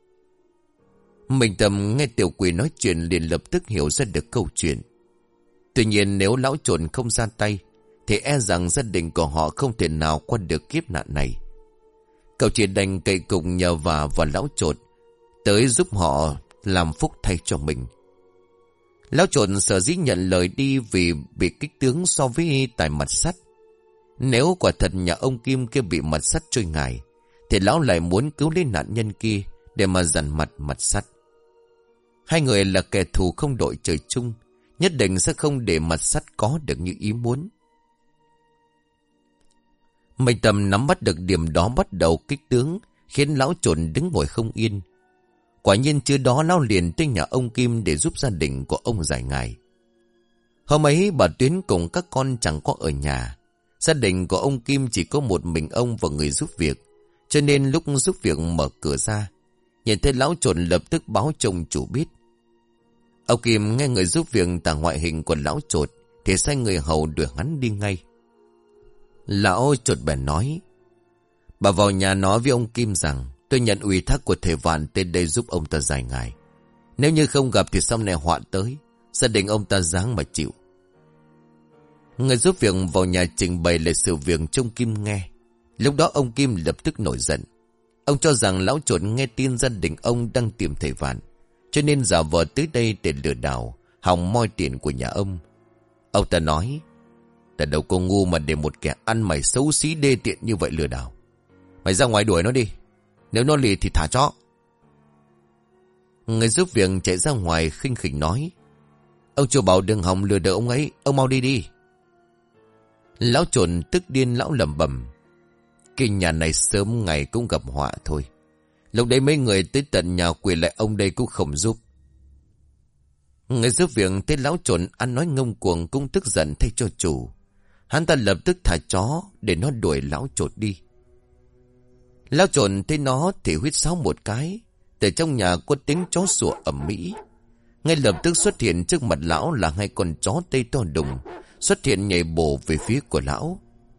Minh Tâm nghe Tiểu Quỳ nói chuyện liền lập tức hiểu ra được câu chuyện. Tuy nhiên nếu lão Trộn không ra tay, thì e rằng gia đình của họ không thể nào qua được kiếp nạn này. Cậu chỉ đành cậy cùng nhờ vả vào lão Trộn tới giúp họ làm phúc thay cho mình. Lão Trộn sở dĩ nhận lời đi vì bị kích tướng so với tài Mặt Sắt. Nếu quả thật nhà ông Kim kia bị Mặt Sắt trôi ngài, thì lão lại muốn cứu lấy nạn nhân kia để mà dằn mặt Mặt Sắt. Hai người là kẻ thù không đội trời chung, nhất định sẽ không để Mặt Sắt có được như ý muốn. Minh Tâm nắm bắt được điểm đó, bắt đầu kích tướng, khiến lão Trộn đứng ngồi không yên. Quả nhiên chưa đó lão liền tới nhà ông Kim để giúp gia đình của ông giải ngài. Hôm ấy bà Tuyến cùng các con chẳng có ở nhà. Gia đình của ông Kim chỉ có một mình ông và người giúp việc, cho nên lúc giúp việc mở cửa ra, nhìn thấy lão Trộn lập tức báo cho ông chủ biết. Ông Kim nghe người giúp việc tả ngoại hình của lão Trộn thì sai người hầu đuổi hắn đi ngay. Lão Trộn bèn nói, bà vào nhà nói với ông Kim rằng tôi nhận ủy thác của thầy Vạn tới đây giúp ông ta giải ngài. Nếu như không gặp thì sau này họa tới, gia đình ông ta dáng mà chịu. Người giúp việc vào nhà trình bày lại sự việc cho ông Kim nghe. Lúc đó ông Kim lập tức nổi giận. Ông cho rằng lão Trộn nghe tin gia đình ông đang tìm thầy Vạn, cho nên giả vờ tới đây để lừa đảo, hòng moi tiền của nhà ông. Ông ta nói, ta đâu có ngu mà để một kẻ ăn mày xấu xí đê tiện như vậy lừa đảo. Mày ra ngoài đuổi nó đi, nếu nó lì thì thả cho. Người giúp việc chạy ra ngoài khinh khỉnh nói, ông chủ bảo đừng hòng lừa đảo ông ấy, ông mau đi đi. Lão Trộn tức điên, lão lẩm bẩm, cái nhà này sớm ngày cũng gặp họa thôi. Lúc đấy mấy người tới tận nhà quỳ lại ông đây cũng không giúp. Người giúp việc thấy lão Trộn ăn nói ngông cuồng cũng tức giận thay cho chủ. Hắn ta lập tức thả chó để nó đuổi lão Trộn đi. Lão trộn thấy nó thì huýt sáo một cái. Từ trong nhà có tiếng chó sủa ầm ĩ. Ngay lập tức xuất hiện trước mặt lão là hai con chó tây to đùng, xuất hiện nhảy bổ về phía của lão.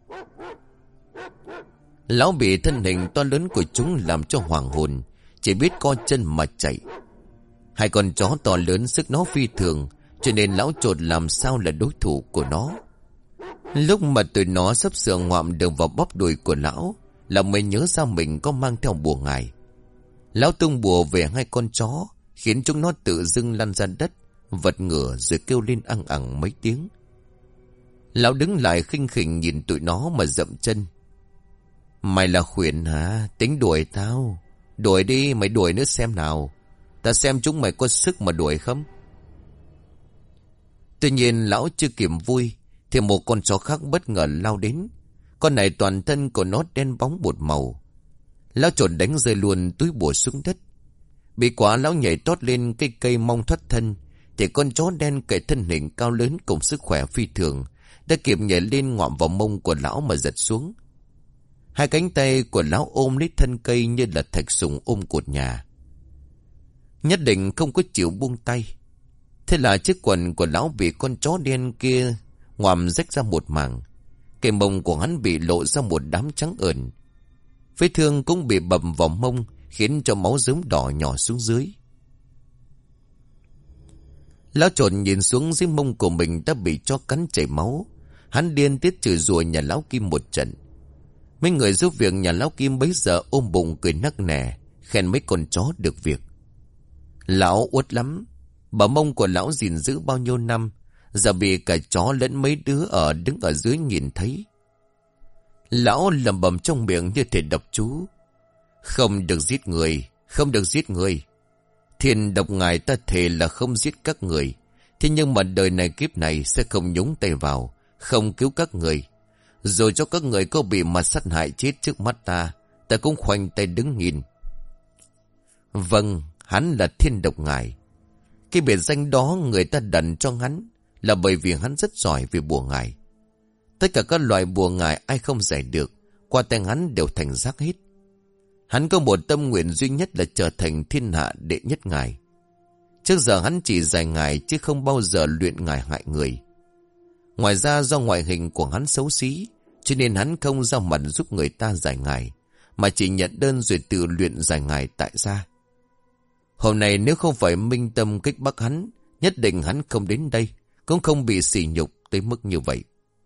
Lão bị thân hình to lớn của chúng làm cho hoàng hồn, chỉ biết co chân mà chạy. Hai con chó to lớn sức nó phi thường, cho nên lão trột làm sao là đối thủ của nó. Lúc mà tụi nó sắp sửa ngoạm được vào bóp đùi của lão, là mới nhớ ra mình có mang theo bùa ngải. Lão tung bùa về hai con chó, khiến chúng nó tự dưng lăn ra đất, vật ngửa rồi kêu lên ăng ẳng mấy tiếng. Lão đứng lại khinh khỉnh nhìn tụi nó mà dậm chân. Mày là khuyển hả? Tính đuổi tao. Đuổi đi, mày đuổi nữa xem nào. Ta xem chúng mày có sức mà đuổi không? Tuy nhiên lão chưa kịp vui, thì một con chó khác bất ngờ lao đến. Con này toàn thân của nó đen bóng bột màu. Lão trộn đánh rơi luôn túi bùa xuống đất. Bị quả lão nhảy tót lên cây cây mong thoát thân, thì con chó đen cậy thân hình cao lớn cùng sức khỏe phi thường, đã kịp nhảy lên ngoạm vào mông của lão mà giật xuống. Hai cánh tay của lão ôm lấy thân cây như là thạch sùng ôm cột nhà. Nhất định không có chịu buông tay. Thế là chiếc quần của lão bị con chó đen kia ngoạm rách ra một mảng. Cái mông của hắn bị lộ ra một đám trắng ẩn. Vết thương cũng bị bầm vào mông, khiến cho máu rớm đỏ nhỏ xuống dưới. Lão trộn nhìn xuống dưới mông của mình đã bị chó cắn chảy máu. Hắn điên tiết chửi rủa nhà lão Kim một trận. Mấy người giúp việc nhà lão Kim bấy giờ ôm bụng cười nắc nẻ, khen mấy con chó được việc. Lão uất lắm. Bà mông của lão gìn giữ bao nhiêu năm, giờ bị cả chó lẫn mấy đứa ở đứng ở dưới nhìn thấy. Lão lẩm bẩm trong miệng như thể đọc chú. Không được giết người, không được giết người. Thiên độc ngài ta thề là không giết các người. Thế nhưng mà đời này kiếp này sẽ không nhúng tay vào, không cứu các người. Rồi cho các người có bị mà sát hại chết trước mắt ta, ta cũng khoanh tay đứng nhìn. Vâng, hắn là thiên độc ngài. Cái biệt danh đó người ta đặt cho hắn là bởi vì hắn rất giỏi về bùa ngải. Tất cả các loại bùa ngải ai không giải được, qua tay hắn đều thành rác hết. Hắn có một tâm nguyện duy nhất là trở thành thiên hạ đệ nhất ngải. Trước giờ hắn chỉ giải ngải chứ không bao giờ luyện ngải hại người. Ngoài ra do ngoại hình của hắn xấu xí, cho nên hắn không ra mặt giúp người ta giải ngải, mà chỉ nhận đơn rồi tự luyện giải ngải tại gia. Hôm nay nếu không phải Minh Tâm kích bắt hắn, nhất định hắn không đến đây, cũng không bị sỉ nhục tới mức như vậy.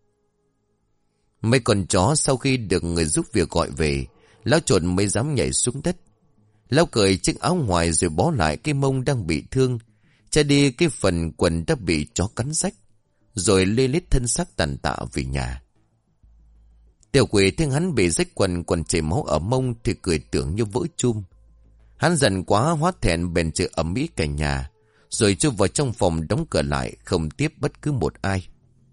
Mấy con chó sau khi được người giúp việc gọi về, lão trộn mới dám nhảy xuống đất. Lão cởi chiếc áo ngoài rồi bó lại cái mông đang bị thương, che đi cái phần quần đã bị chó cắn rách, rồi lê lết thân xác tàn tạ về nhà. Tiểu quỷ thấy hắn bị rách quần quần chảy máu ở mông thì cười tưởng như vỡ chum. Hắn giận quá hóa thẹn bèn chửi ầm ĩ cả nhà, rồi chui vào trong phòng đóng cửa lại không tiếp bất cứ một ai.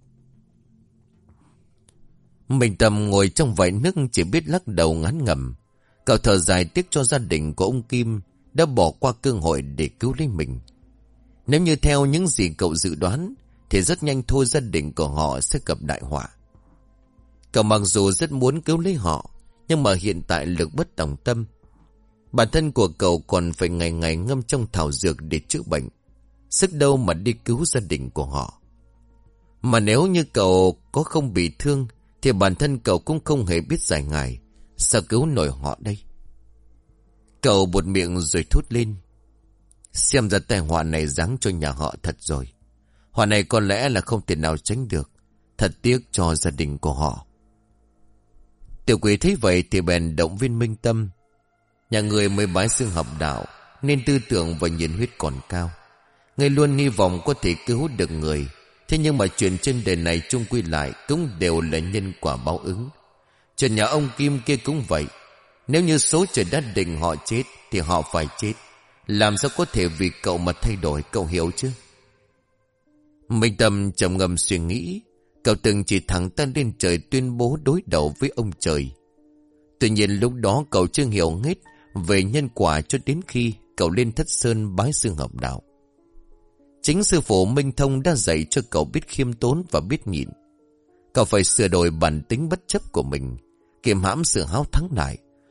Minh Tâm ngồi trong vại nước chỉ biết lắc đầu ngán ngẩm. Cậu thở dài tiếc cho gia đình của ông Kim đã bỏ qua cơ hội để cứu lấy mình. Nếu như theo những gì cậu dự đoán thì rất nhanh thôi gia đình của họ sẽ gặp đại họa. Cậu mặc dù rất muốn cứu lấy họ, nhưng mà hiện tại lực bất tòng tâm. Bản thân của cậu còn phải ngày ngày ngâm trong thảo dược để chữa bệnh, sức đâu mà đi cứu gia đình của họ. Mà nếu như cậu có không bị thương thì bản thân cậu cũng không hề biết giải ngải, sao cứu nổi họ đây? Cậu buột miệng rồi thốt lên. Xem ra tai họa này giáng cho nhà họ thật rồi. Họa này có lẽ là không thể nào tránh được. Thật tiếc cho gia đình của họ. Tiểu quỷ thấy vậy thì bèn động viên Minh Tâm. Nhà người mới bái sư học đạo nên tư tưởng và nhiệt huyết còn cao. Người luôn hy vọng có thể cứu được người. Thế nhưng mà chuyện trên đời này chung quy lại cũng đều là nhân quả báo ứng. Chuyện nhà ông Kim kia cũng vậy. Nếu như số trời đã định họ chết thì họ phải chết. Làm sao có thể vì cậu mà thay đổi, cậu hiểu chứ? Minh Tâm trầm ngâm suy nghĩ. Cậu từng chỉ thẳng tay lên trời tuyên bố đối đầu với ông trời. Tuy nhiên lúc đó cậu chưa hiểu hết về nhân quả cho đến khi cậu lên Thất Sơn bái sư học đạo. Chính sư phụ Minh Thông đã dạy cho cậu biết khiêm tốn và biết nhịn. Cậu phải sửa đổi bản tính bất chấp của mình, kiềm hãm sự háo thắng lại,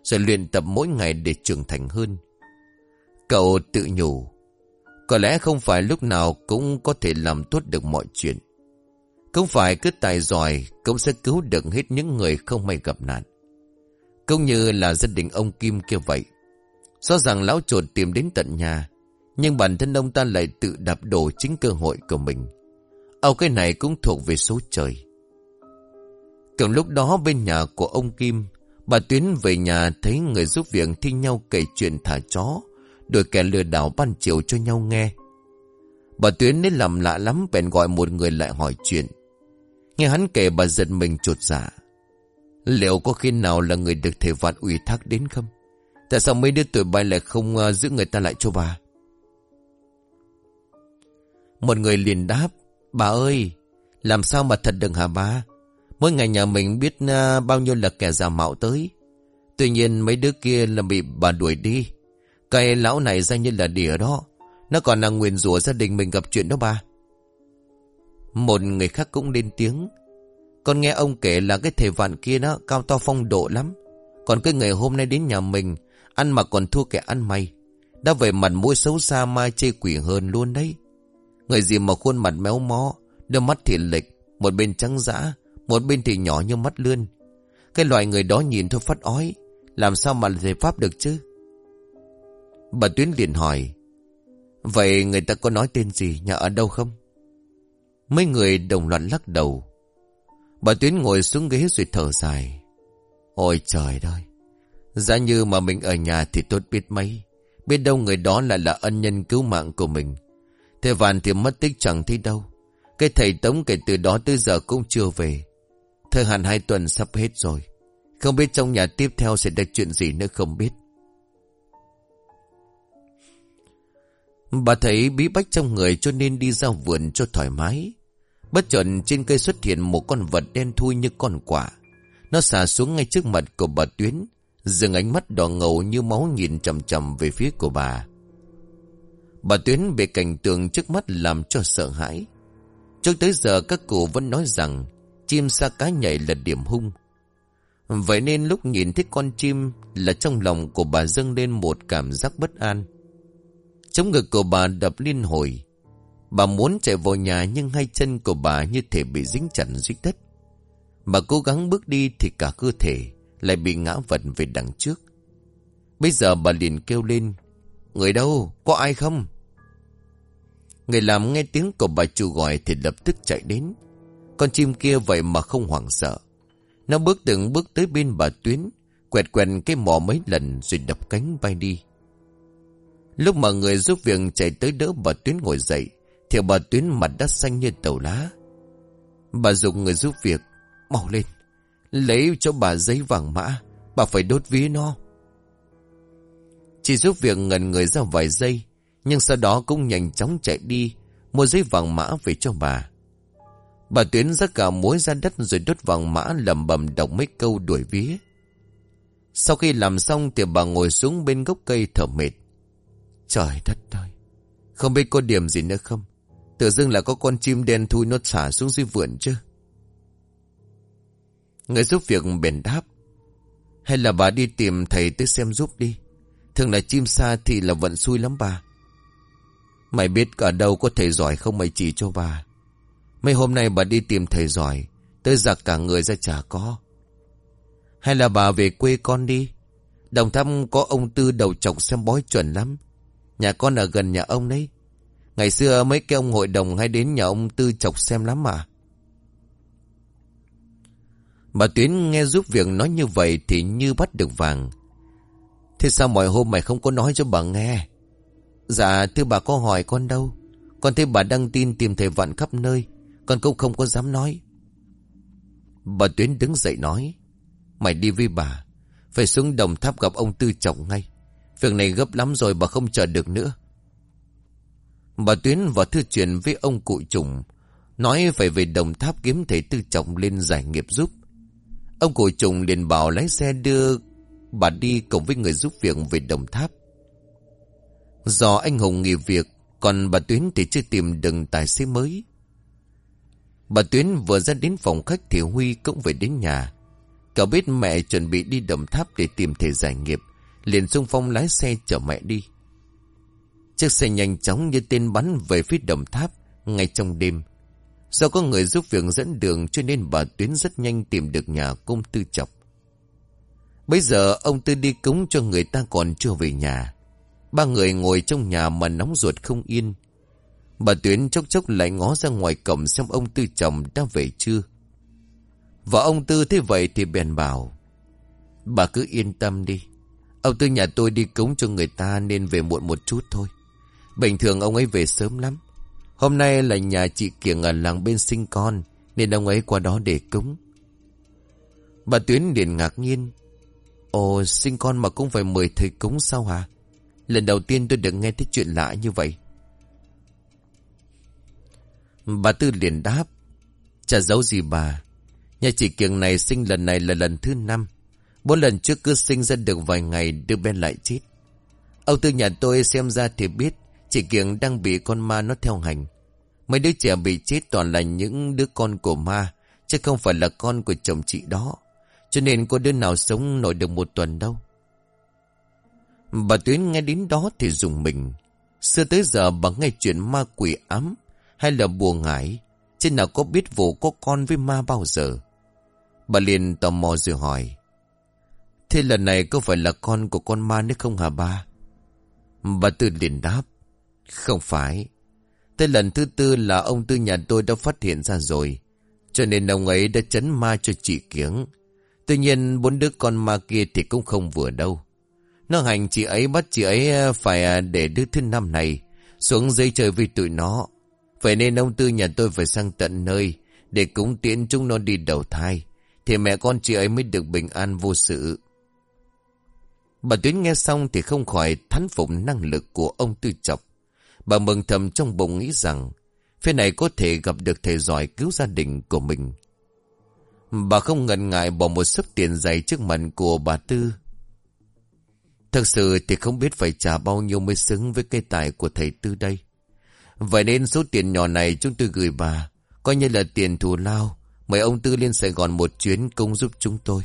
rồi luyện tập mỗi ngày để trưởng thành hơn. Cậu tự nhủ, có lẽ không phải lúc nào cũng có thể làm tốt được mọi chuyện. Không phải cứ tài giỏi cũng sẽ cứu được hết những người không may gặp nạn. Cũng như là gia đình ông Kim kia vậy. Rõ ràng lão chuột tìm đến tận nhà, nhưng bản thân ông ta lại tự đạp đổ chính cơ hội của mình. Âu cái này cũng thuộc về số trời. Cùng lúc đó bên nhà của ông Kim, bà Tuyến về nhà thấy người giúp việc thi nhau kể chuyện thả chó, đuổi kẻ lừa đảo ban chiều cho nhau nghe. Bà Tuyến nên làm lạ lắm, bèn gọi một người lại hỏi chuyện. Nghe hắn kể bà giật mình chột dạ. Liệu có khi nào là người được thầy Vạn ủy thác đến không? Tại sao mấy đứa tuổi bay lại không uh, giữ người ta lại cho bà? Một người liền đáp, bà ơi, làm sao mà thật đừng hả bà? Mỗi ngày nhà mình biết uh, bao nhiêu là kẻ giả mạo tới. Tuy nhiên mấy đứa kia là bị bà đuổi đi. Cái lão này ra như là đỉa đó. Nó còn là nguyền rủa gia đình mình gặp chuyện đó bà. Một người khác cũng lên tiếng. Con nghe ông kể là cái thầy Vạn kia đó cao to phong độ lắm. Còn cái người hôm nay đến nhà mình ăn mà còn thua kẻ ăn mày. Đã về mặt mũi xấu xa mai chê quỷ hơn luôn đấy. Người gì mà khuôn mặt méo mó, đôi mắt thì lệch, một bên trắng dã, một bên thì nhỏ như mắt lươn. Cái loại người đó nhìn thôi phát ói, làm sao mà thầy pháp được chứ? Bà Tuyến liền hỏi, vậy người ta có nói tên gì, nhà ở đâu không? Mấy người đồng loạt lắc đầu. Bà Tuyến ngồi xuống ghế rồi thở dài. Ôi trời ơi, giá như mà mình ở nhà thì tốt biết mấy. Biết đâu người đó lại là ân nhân cứu mạng của mình. Thầy Vạn thì mất tích chẳng thấy đâu. Cái thầy Tống kể từ đó tới giờ cũng chưa về. Thời hạn hai tuần sắp hết rồi. Không biết trong nhà tiếp theo sẽ được chuyện gì nữa không biết. Bà thấy bí bách trong người cho nên đi ra vườn cho thoải mái. Bất chợt trên cây xuất hiện một con vật đen thui như con quạ. Nó xà xuống ngay trước mặt của bà Tuyến, dừng ánh mắt đỏ ngầu như máu nhìn chằm chằm về phía của bà. Bà Tuyến bị cảnh tượng trước mắt làm cho sợ hãi. Cho tới giờ các cụ vẫn nói rằng chim sa cá nhảy là điểm hung. Vậy nên lúc nhìn thấy con chim là trong lòng của bà dâng lên một cảm giác bất an. Chống ngực của bà đập liên hồi. Bà muốn chạy vào nhà nhưng hai chân của bà như thể bị dính chặt dưới đất. Bà cố gắng bước đi thì cả cơ thể lại bị ngã vật về đằng trước. Bây giờ bà liền kêu lên, người đâu, có ai không? Người làm nghe tiếng của bà chủ gọi thì lập tức chạy đến. Con chim kia vậy mà không hoảng sợ. Nó bước từng bước tới bên bà Tuyến, quẹt quẹt cái mỏ mấy lần rồi đập cánh bay đi. Lúc mà người giúp việc chạy tới đỡ bà Tuyến ngồi dậy thì bà Tuyến mặt đã xanh như tàu lá. Bà dùng người giúp việc, mau lên, lấy cho bà giấy vàng mã, bà phải đốt vía nó. Chị giúp việc ngẩn người ra vài giây, nhưng sau đó cũng nhanh chóng chạy đi mua giấy vàng mã về cho bà. Bà Tuyến rắc cả muối ra đất rồi đốt vàng mã lẩm bẩm đọc mấy câu đuổi vía. Sau khi làm xong thì bà ngồi xuống bên gốc cây thở mệt. Trời đất ơi, không biết có điểm gì nữa không? Tự dưng là có con chim đen thui nó xả xuống dưới vườn chứ. Người giúp việc bèn đáp, hay là bà đi tìm thầy tới xem giúp đi. Thường là chim sa thì là vận xui lắm bà. Mày biết ở đâu có thầy giỏi không mày chỉ cho bà. Mấy hôm nay bà đi tìm thầy giỏi, tới giặc cả người ra chả có. Hay là bà về quê con đi. Đồng Tháp có ông Tư đầu trọc xem bói chuẩn lắm. Nhà con ở gần nhà ông đấy. Ngày xưa mấy cái ông hội đồng hay đến nhà ông Tư chọc xem lắm mà. Bà Tuyến nghe giúp việc nói như vậy thì như bắt được vàng. Thế sao mọi hôm mày không có nói cho bà nghe? Dạ thưa bà, có hỏi con đâu. Con thấy bà đăng tin tìm thầy Vạn khắp nơi, con cũng không có dám nói. Bà Tuyến đứng dậy nói, mày đi với bà, phải xuống Đồng Tháp gặp ông Tư Trọng ngay. Việc này gấp lắm rồi, bà không chờ được nữa. Bà Tuyến vào thư chuyện với ông cụ Trùng, nói phải về Đồng Tháp kiếm thầy Tư Trọng lên giải nghiệp giúp. Ông cụ Trùng liền bảo lái xe đưa bà đi cùng với người giúp việc về Đồng Tháp. Do anh Hùng nghỉ việc, còn bà Tuyến thì chưa tìm được tài xế mới. Bà Tuyến vừa ra đến phòng khách thì Huy cũng về đến nhà. Cậu biết mẹ chuẩn bị đi Đồng Tháp để tìm thầy giải nghiệp, liền xung phong lái xe chở mẹ đi. Chiếc xe nhanh chóng như tên bắn về phía Đồng Tháp ngay trong đêm. Do có người giúp việc dẫn đường cho nên bà Tuyến rất nhanh tìm được nhà ông Tư Chọc. Bây giờ ông Tư đi cúng cho người ta còn chưa về nhà. Ba người ngồi trong nhà mà nóng ruột không yên. Bà Tuyến chốc chốc lại ngó ra ngoài cổng xem ông Tư chồng đã về chưa. Và ông Tư thế vậy thì bèn bảo: bà cứ yên tâm đi. Ông Tư nhà tôi đi cúng cho người ta nên về muộn một chút thôi. Bình thường ông ấy về sớm lắm. Hôm nay là nhà chị Kiểng ở làng bên sinh con, nên ông ấy qua đó để cúng. Bà Tuyến liền ngạc nhiên: ồ, sinh con mà cũng phải mời thầy cúng sao hả? Lần đầu tiên tôi được nghe thấy chuyện lạ như vậy. Bà Tư liền đáp: chả giấu gì bà. Nhà chị Kiểng này sinh lần này là lần thứ năm. Bốn lần trước cứ sinh ra được vài ngày đứa bé lại chết. Ông Tư nhà tôi xem ra thì biết chị Kiểng đang bị con ma nó theo hành. Mấy đứa trẻ bị chết toàn là những đứa con của ma, chứ không phải là con của chồng chị đó. Cho nên có đứa nào sống nổi được một tuần đâu. Bà Tuyến nghe đến đó thì rùng mình. Xưa tới giờ bà nghe chuyện ma quỷ ám hay là bùa ngải, chứ nào có biết vụ có con với ma bao giờ. Bà liền tò mò rồi hỏi: thế lần này có phải là con của con ma nữa không hả ba? Bà Tư liền đáp: không phải. Tới lần thứ tư là ông Tư nhà tôi đã phát hiện ra rồi, cho nên ông ấy đã trấn ma cho chị Kiểng. Tuy nhiên bốn đứa con ma kia thì cũng không vừa đâu. Nó hành chị ấy, bắt chị ấy phải để đứa thứ năm này xuống dưới chơi với tụi nó. Vậy nên ông Tư nhà tôi phải sang tận nơi để cúng tiễn chúng nó đi đầu thai, thì mẹ con chị ấy mới được bình an vô sự. Bà Tuyến nghe xong thì không khỏi thán phục năng lực của ông Tư Chọc. Bà mừng thầm trong bụng nghĩ rằng phía này có thể gặp được thầy giỏi cứu gia đình của mình. Bà không ngần ngại bỏ một xấp tiền dày trước mặt của bà Tư. Thật sự thì không biết phải trả bao nhiêu mới xứng với cái tài của thầy Tư đây. Vậy nên số tiền nhỏ này chúng tôi gửi bà, coi như là tiền thù lao, mời ông Tư lên Sài Gòn một chuyến công giúp chúng tôi.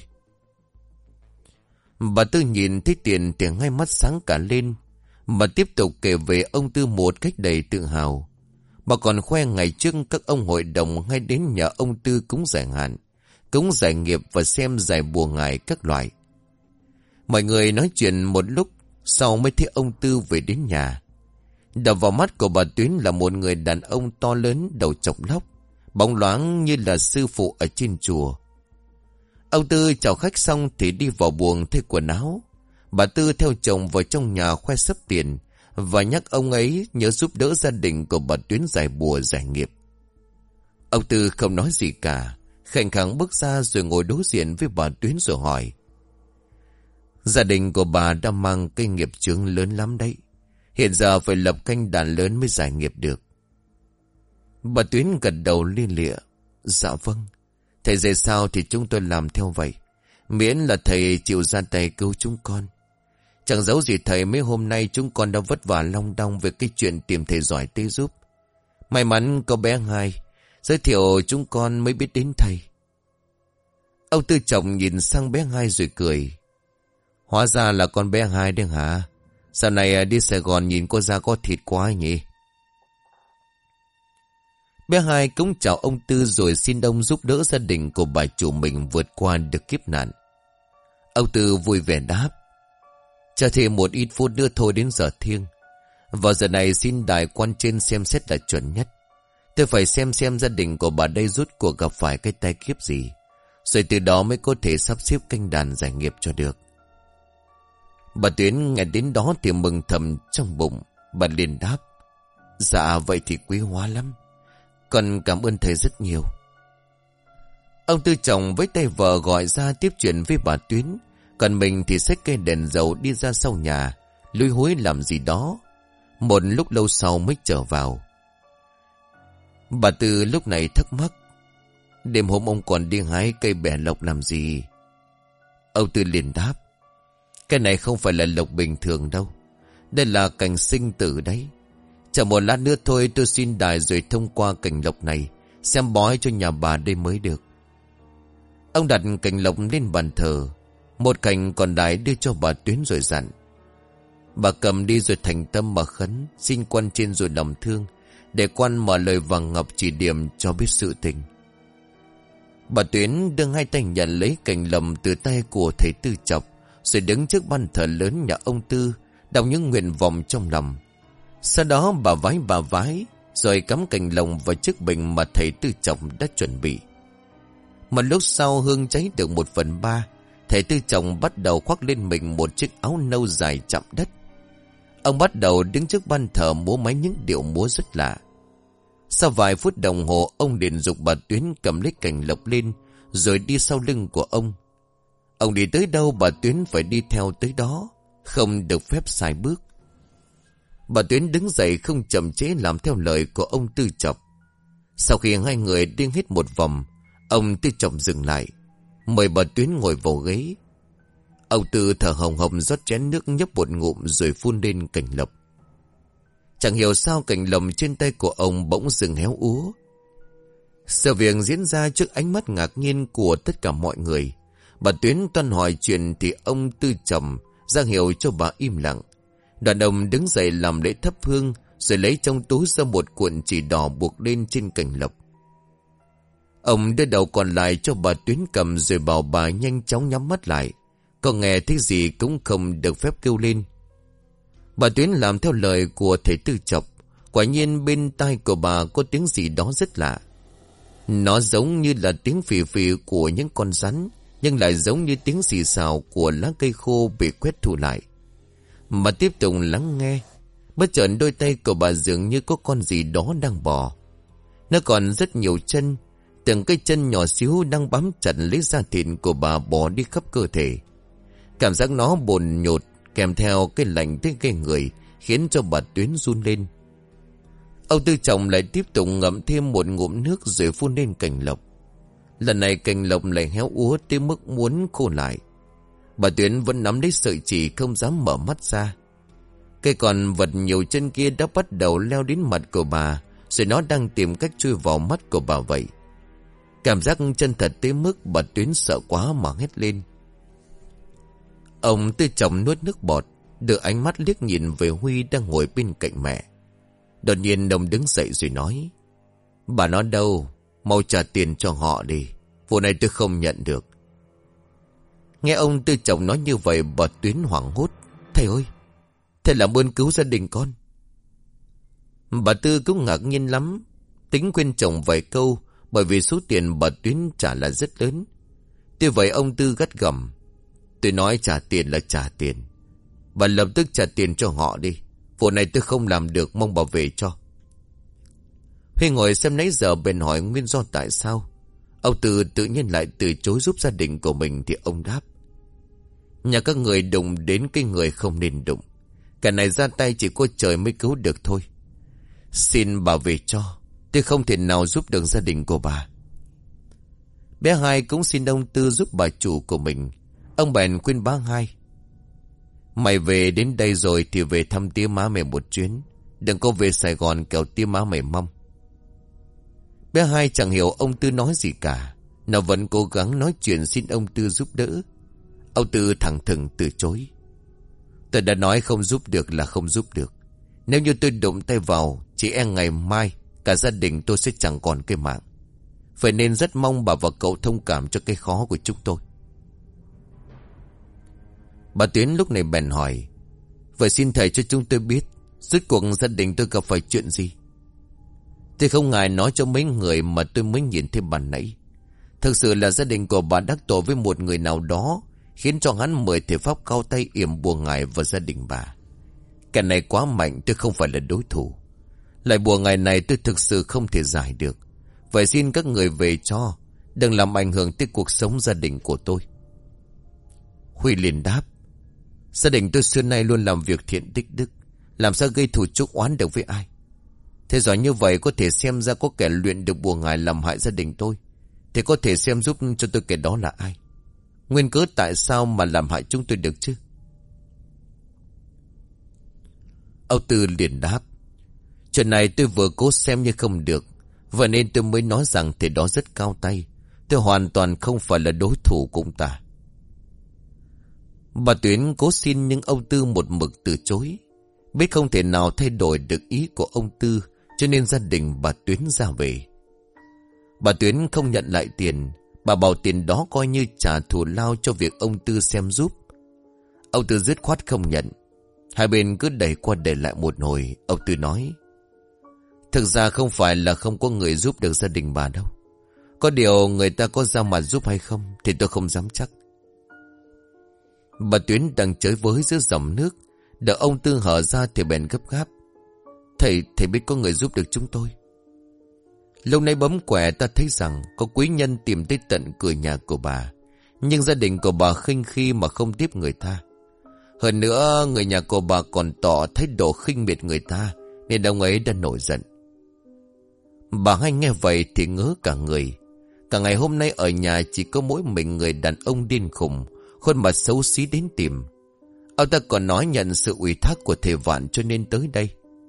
Bà Tư nhìn thấy tiền thì ngay mắt sáng cả lên. Bà tiếp tục kể về ông Tư một cách đầy tự hào. Bà còn khoe ngày trước các ông hội đồng hay đến nhà ông Tư cúng giải hạn, cúng giải nghiệp và xem giải bùa ngải các loại. Mọi người nói chuyện một lúc sau mới thấy ông Tư về đến nhà. Đập vào mắt của bà Tuyến là một người đàn ông to lớn, đầu chọc lóc, bóng loáng như là sư phụ ở trên chùa. Ông Tư chào khách xong thì đi vào buồng thay quần áo. Bà Tư theo chồng vào trong nhà khoe xấp tiền và nhắc ông ấy nhớ giúp đỡ gia đình của bà Tuyến giải bùa giải nghiệp. Ông Tư không nói gì cả, khệnh khẳng bước ra rồi ngồi đối diện với bà Tuyến rồi hỏi: gia đình của bà đã mang cây nghiệp chướng lớn lắm đấy. Hiện giờ phải lập canh đàn lớn mới giải nghiệp được. Bà Tuyến gật đầu liên lịa: dạ vâng, thầy dạy sao thì chúng tôi làm theo vậy, miễn là thầy chịu ra tay cứu chúng con. Chẳng giấu gì thầy, mấy hôm nay chúng con đã vất vả long đong về cái chuyện tìm thầy giỏi tới giúp. May mắn có bé Hai giới thiệu chúng con mới biết đến thầy. Ông Tư chồng nhìn sang bé Hai rồi cười: hóa ra là con bé Hai đấy hả? Sau này đi Sài Gòn nhìn có da có thịt quá nhỉ. Bé Hai cũng chào ông Tư rồi xin ông giúp đỡ gia đình của bà chủ mình vượt qua được kiếp nạn. Ông Tư vui vẻ đáp: chờ thêm một ít phút nữa thôi đến giờ thiêng. Vào giờ này xin đài quan trên xem xét là chuẩn nhất. Tôi phải xem xem gia đình của bà đây rút cuộc gặp phải cái tai kiếp gì, rồi từ đó mới có thể sắp xếp canh đàn giải nghiệp cho được. Bà Tuyến nghe đến đó thì mừng thầm trong bụng. Bà liền đáp: dạ vậy thì quý hóa lắm, con cảm ơn thầy rất nhiều. Ông Tư chồng với tay vợ gọi ra tiếp chuyện với bà Tuyến, còn mình thì xách cây đèn dầu đi ra sau nhà lúi húi làm gì đó. Một lúc lâu sau mới trở vào. Bà Tư lúc này thắc mắc: đêm hôm ông còn đi hái cây bẻ lộc làm gì? Ông Tư liền đáp: cái này không phải là lộc bình thường đâu, đây là cảnh sinh tử đấy. Chờ một lát nữa thôi tôi xin đài rồi thông qua cảnh lộc này xem bói cho nhà bà đây mới được. Ông đặt cành lộc lên bàn thờ, một cành còn lại đưa cho bà Tuyến rồi dặn: bà cầm đi rồi thành tâm mà khấn, xin quan trên rồi lòng thương, để quan mở lời vàng ngọc chỉ điểm cho biết sự tình. Bà Tuyến đưa hai tay nhận lấy cành lầm từ tay của thầy Tư Chọc, rồi đứng trước ban thờ lớn nhà ông Tư, đọc những nguyện vọng trong lòng. Sau đó bà vái bà vái, rồi cắm cành lồng vào chiếc bình mà thầy Tư Chọc đã chuẩn bị. Một lúc sau hương cháy được một phần ba, thầy Tư Chọc bắt đầu khoác lên mình một chiếc áo nâu dài chạm đất. Ông bắt đầu đứng trước ban thờ múa máy những điệu múa rất lạ. Sau vài phút đồng hồ, ông liền giục bà Tuyến cầm lấy cành lộc lên, rồi đi sau lưng của ông. Ông đi tới đâu bà Tuyến phải đi theo tới đó, không được phép sai bước. Bà Tuyến đứng dậy không chậm trễ làm theo lời của ông Tư Chọc. Sau khi hai người đi hết một vòng, ông Tư Chọc dừng lại, mời bà Tuyến ngồi vào ghế. Ông Tư thở hồng hồng rót chén nước nhấp một ngụm rồi phun lên cành lộc. Chẳng hiểu sao cành lộc trên tay của ông bỗng dừng héo úa. Sự việc diễn ra trước ánh mắt ngạc nhiên của tất cả mọi người. Bà Tuyến toan hỏi chuyện thì ông Tư Chọc ra hiệu cho bà im lặng. Đoàn ông đứng dậy làm lễ thắp hương, rồi lấy trong túi ra một cuộn chỉ đỏ buộc lên trên cành lộc. Ông đưa đầu còn lại cho bà Tuyến cầm, rồi bảo bà nhanh chóng nhắm mắt lại. Có nghe thấy gì cũng không được phép kêu lên. Bà Tuyến làm theo lời của thầy Tư Chọc. Quả nhiên bên tai của bà có tiếng gì đó rất lạ. Nó giống như là tiếng phì phì của những con rắn, nhưng lại giống như tiếng xì xào của lá cây khô bị quét thu lại. Mà tiếp tục lắng nghe, bất chợt đôi tay của bà dường như có con gì đó đang bò. Nó còn rất nhiều chân, từng cái chân nhỏ xíu đang bám chặt lấy da thịt của bà bò đi khắp cơ thể. Cảm giác nó bồn nhột kèm theo cái lạnh tới gây người, khiến cho bà Tuyến run lên. Ông Tư Chọc lại tiếp tục ngậm thêm một ngụm nước rồi phun lên cành lộc. Lần này cành lộc lại héo úa tới mức muốn khô lại. Bà Tuyến vẫn nắm lấy sợi chỉ không dám mở mắt ra. Cây con vật nhiều chân kia đã bắt đầu leo đến mặt của bà, rồi nó đang tìm cách chui vào mắt của bà vậy. Cảm giác chân thật tới mức bà Tuyến sợ quá mà hét lên. Ông Tư Chọc nuốt nước bọt, đưa ánh mắt liếc nhìn về Huy đang ngồi bên cạnh mẹ. Đột nhiên ông đứng dậy rồi nói: bà nói đâu, mau trả tiền cho họ đi, vụ này tôi không nhận được. Nghe ông Tư Chọc nói như vậy, bà Tuyến hoảng hốt: thầy ơi, thầy làm ơn cứu gia đình con. Bà Tư cũng ngạc nhiên lắm, tính khuyên chồng vài câu, bởi vì số tiền bà Tuyến trả là rất lớn. Tuy vậy ông Tư gắt gầm: tôi nói trả tiền là trả tiền, bà lập tức trả tiền cho họ đi, vụ này tôi không làm được, mong bà về cho. Huy ngồi xem nãy giờ bèn hỏi nguyên do tại sao. Ông Tư tự nhiên lại từ chối giúp gia đình của mình thì ông đáp: nhà các người đụng đến cái người không nên đụng, cả này ra tay chỉ có trời mới cứu được thôi. Xin bà về cho, tôi không thể nào giúp được gia đình của bà. Bé Hai cũng xin ông Tư giúp bà chủ của mình. Ông bèn khuyên bác Hai: mày về đến đây rồi thì về thăm tía má mày một chuyến, đừng có về Sài Gòn kẻo tía má mày mong. Bé Hai chẳng hiểu ông Tư nói gì cả, nó vẫn cố gắng nói chuyện xin ông Tư giúp đỡ. Ông Tư thẳng thừng từ chối: tôi đã nói không giúp được là không giúp được. Nếu như tôi đụng tay vào, chỉ e ngày mai cả gia đình tôi sẽ chẳng còn cái mạng. Vậy nên rất mong bà và cậu thông cảm cho cái khó của chúng tôi. Bà Tuyến lúc này bèn hỏi: vậy xin thầy cho chúng tôi biết, rốt cuộc gia đình tôi gặp phải chuyện gì? Tôi không ngại nói cho mấy người mà tôi mới nhìn thấy bà nãy. Thực sự là gia đình của bà đắc tội với một người nào đó, khiến cho hắn mời thể pháp cao tay yểm bùa ngài vào gia đình bà. Cái này quá mạnh, tôi không phải là đối thủ. Lại bùa ngài này tôi thực sự không thể giải được. Vậy xin các người về cho, đừng làm ảnh hưởng tới cuộc sống gia đình của tôi. Huy liền đáp: gia đình tôi xưa nay luôn làm việc thiện tích đức, làm sao gây thù chuốc oán được với ai. Thế giỏi như vậy có thể xem ra có kẻ luyện được bùa ngài làm hại gia đình tôi, thì có thể xem giúp cho tôi kẻ đó là ai. Nguyên cớ tại sao mà làm hại chúng tôi được chứ? Ông Tư liền đáp: chuyện này tôi vừa cố xem như không được, vậy nên tôi mới nói rằng thầy đó rất cao tay. Tôi hoàn toàn không phải là đối thủ của ông ta. Bà Tuyến cố xin nhưng ông Tư một mực từ chối. Biết không thể nào thay đổi được ý của ông Tư, cho nên gia đình bà Tuyến ra về. Bà Tuyến không nhận lại tiền. Bà bảo tiền đó coi như trả thù lao cho việc ông Tư xem giúp. Ông Tư dứt khoát không nhận. Hai bên cứ đẩy qua đẩy lại một hồi. Ông Tư nói: thực ra không phải là không có người giúp được gia đình bà đâu. Có điều người ta có ra mặt giúp hay không thì tôi không dám chắc. Bà Tuyến đang chới với giữa dòng nước. Đợi ông Tư hở ra thì bèn gấp gáp: Thầy, thầy biết có người giúp được chúng tôi. Lâu nay bấm quẻ ta thấy rằng có quý nhân tìm tới tận cửa nhà của bà. Nhưng gia đình của bà khinh khi mà không tiếp người ta. Hơn nữa người nhà của bà còn tỏ thái độ khinh miệt người ta, nên ông ấy đã nổi giận. Bà Hai nghe vậy thì ngớ cả người. Cả ngày hôm nay ở nhà chỉ có mỗi mình người đàn ông điên khùng, khuôn mặt xấu xí đến tìm. Ông ta còn nói nhận sự ủy thác của thầy Vạn cho nên tới đây.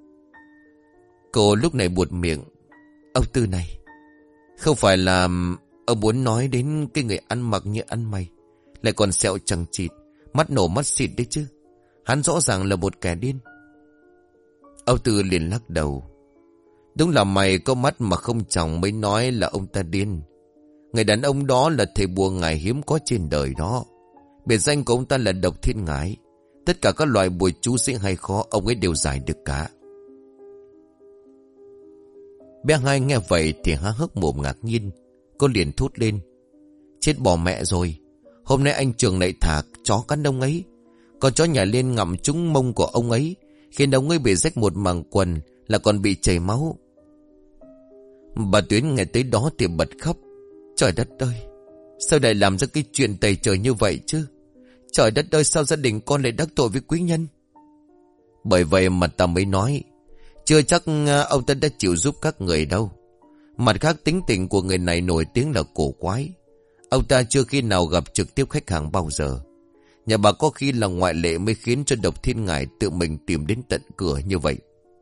Cô lúc này buột miệng: ông Tư này, không phải là ông muốn nói đến cái người ăn mặc như ăn mày, lại còn sẹo chằng chịt, mắt nổ mắt xịt đấy chứ. Hắn rõ ràng là một kẻ điên. Ông Tư liền lắc đầu: đúng là mày có mắt mà không tròng mới nói là ông ta điên. Người đàn ông đó là thầy bùa ngải hiếm có trên đời đó. Biệt danh của ông ta là Độc Thiên Ngải. Tất cả các loại bùa chú sĩ hay khó ông ấy đều giải được cả. Bé Hai nghe vậy thì há hốc mồm ngạc nhiên. Cô liền thốt lên: chết bỏ mẹ rồi. Hôm nay anh Trường lại thả chó cắn ông ấy. Con chó nhảy lên ngậm trúng mông của ông ấy, khiến ông ấy bị rách một màng quần, là còn bị chảy máu. Bà Tuyến nghe tới đó thì bật khóc: trời đất ơi, sao lại làm ra cái chuyện tày trời như vậy chứ? Trời đất ơi, sao gia đình con lại đắc tội với quý nhân? Bởi vậy mà ta mới nói, chưa chắc ông ta đã chịu giúp các người đâu. Mặt khác tính tình của người này nổi tiếng là cổ quái. Ông ta chưa khi nào gặp trực tiếp khách hàng bao giờ. Nhà bà có khi là ngoại lệ mới khiến cho Độc Thiên Ngải tự mình tìm đến tận cửa như vậy.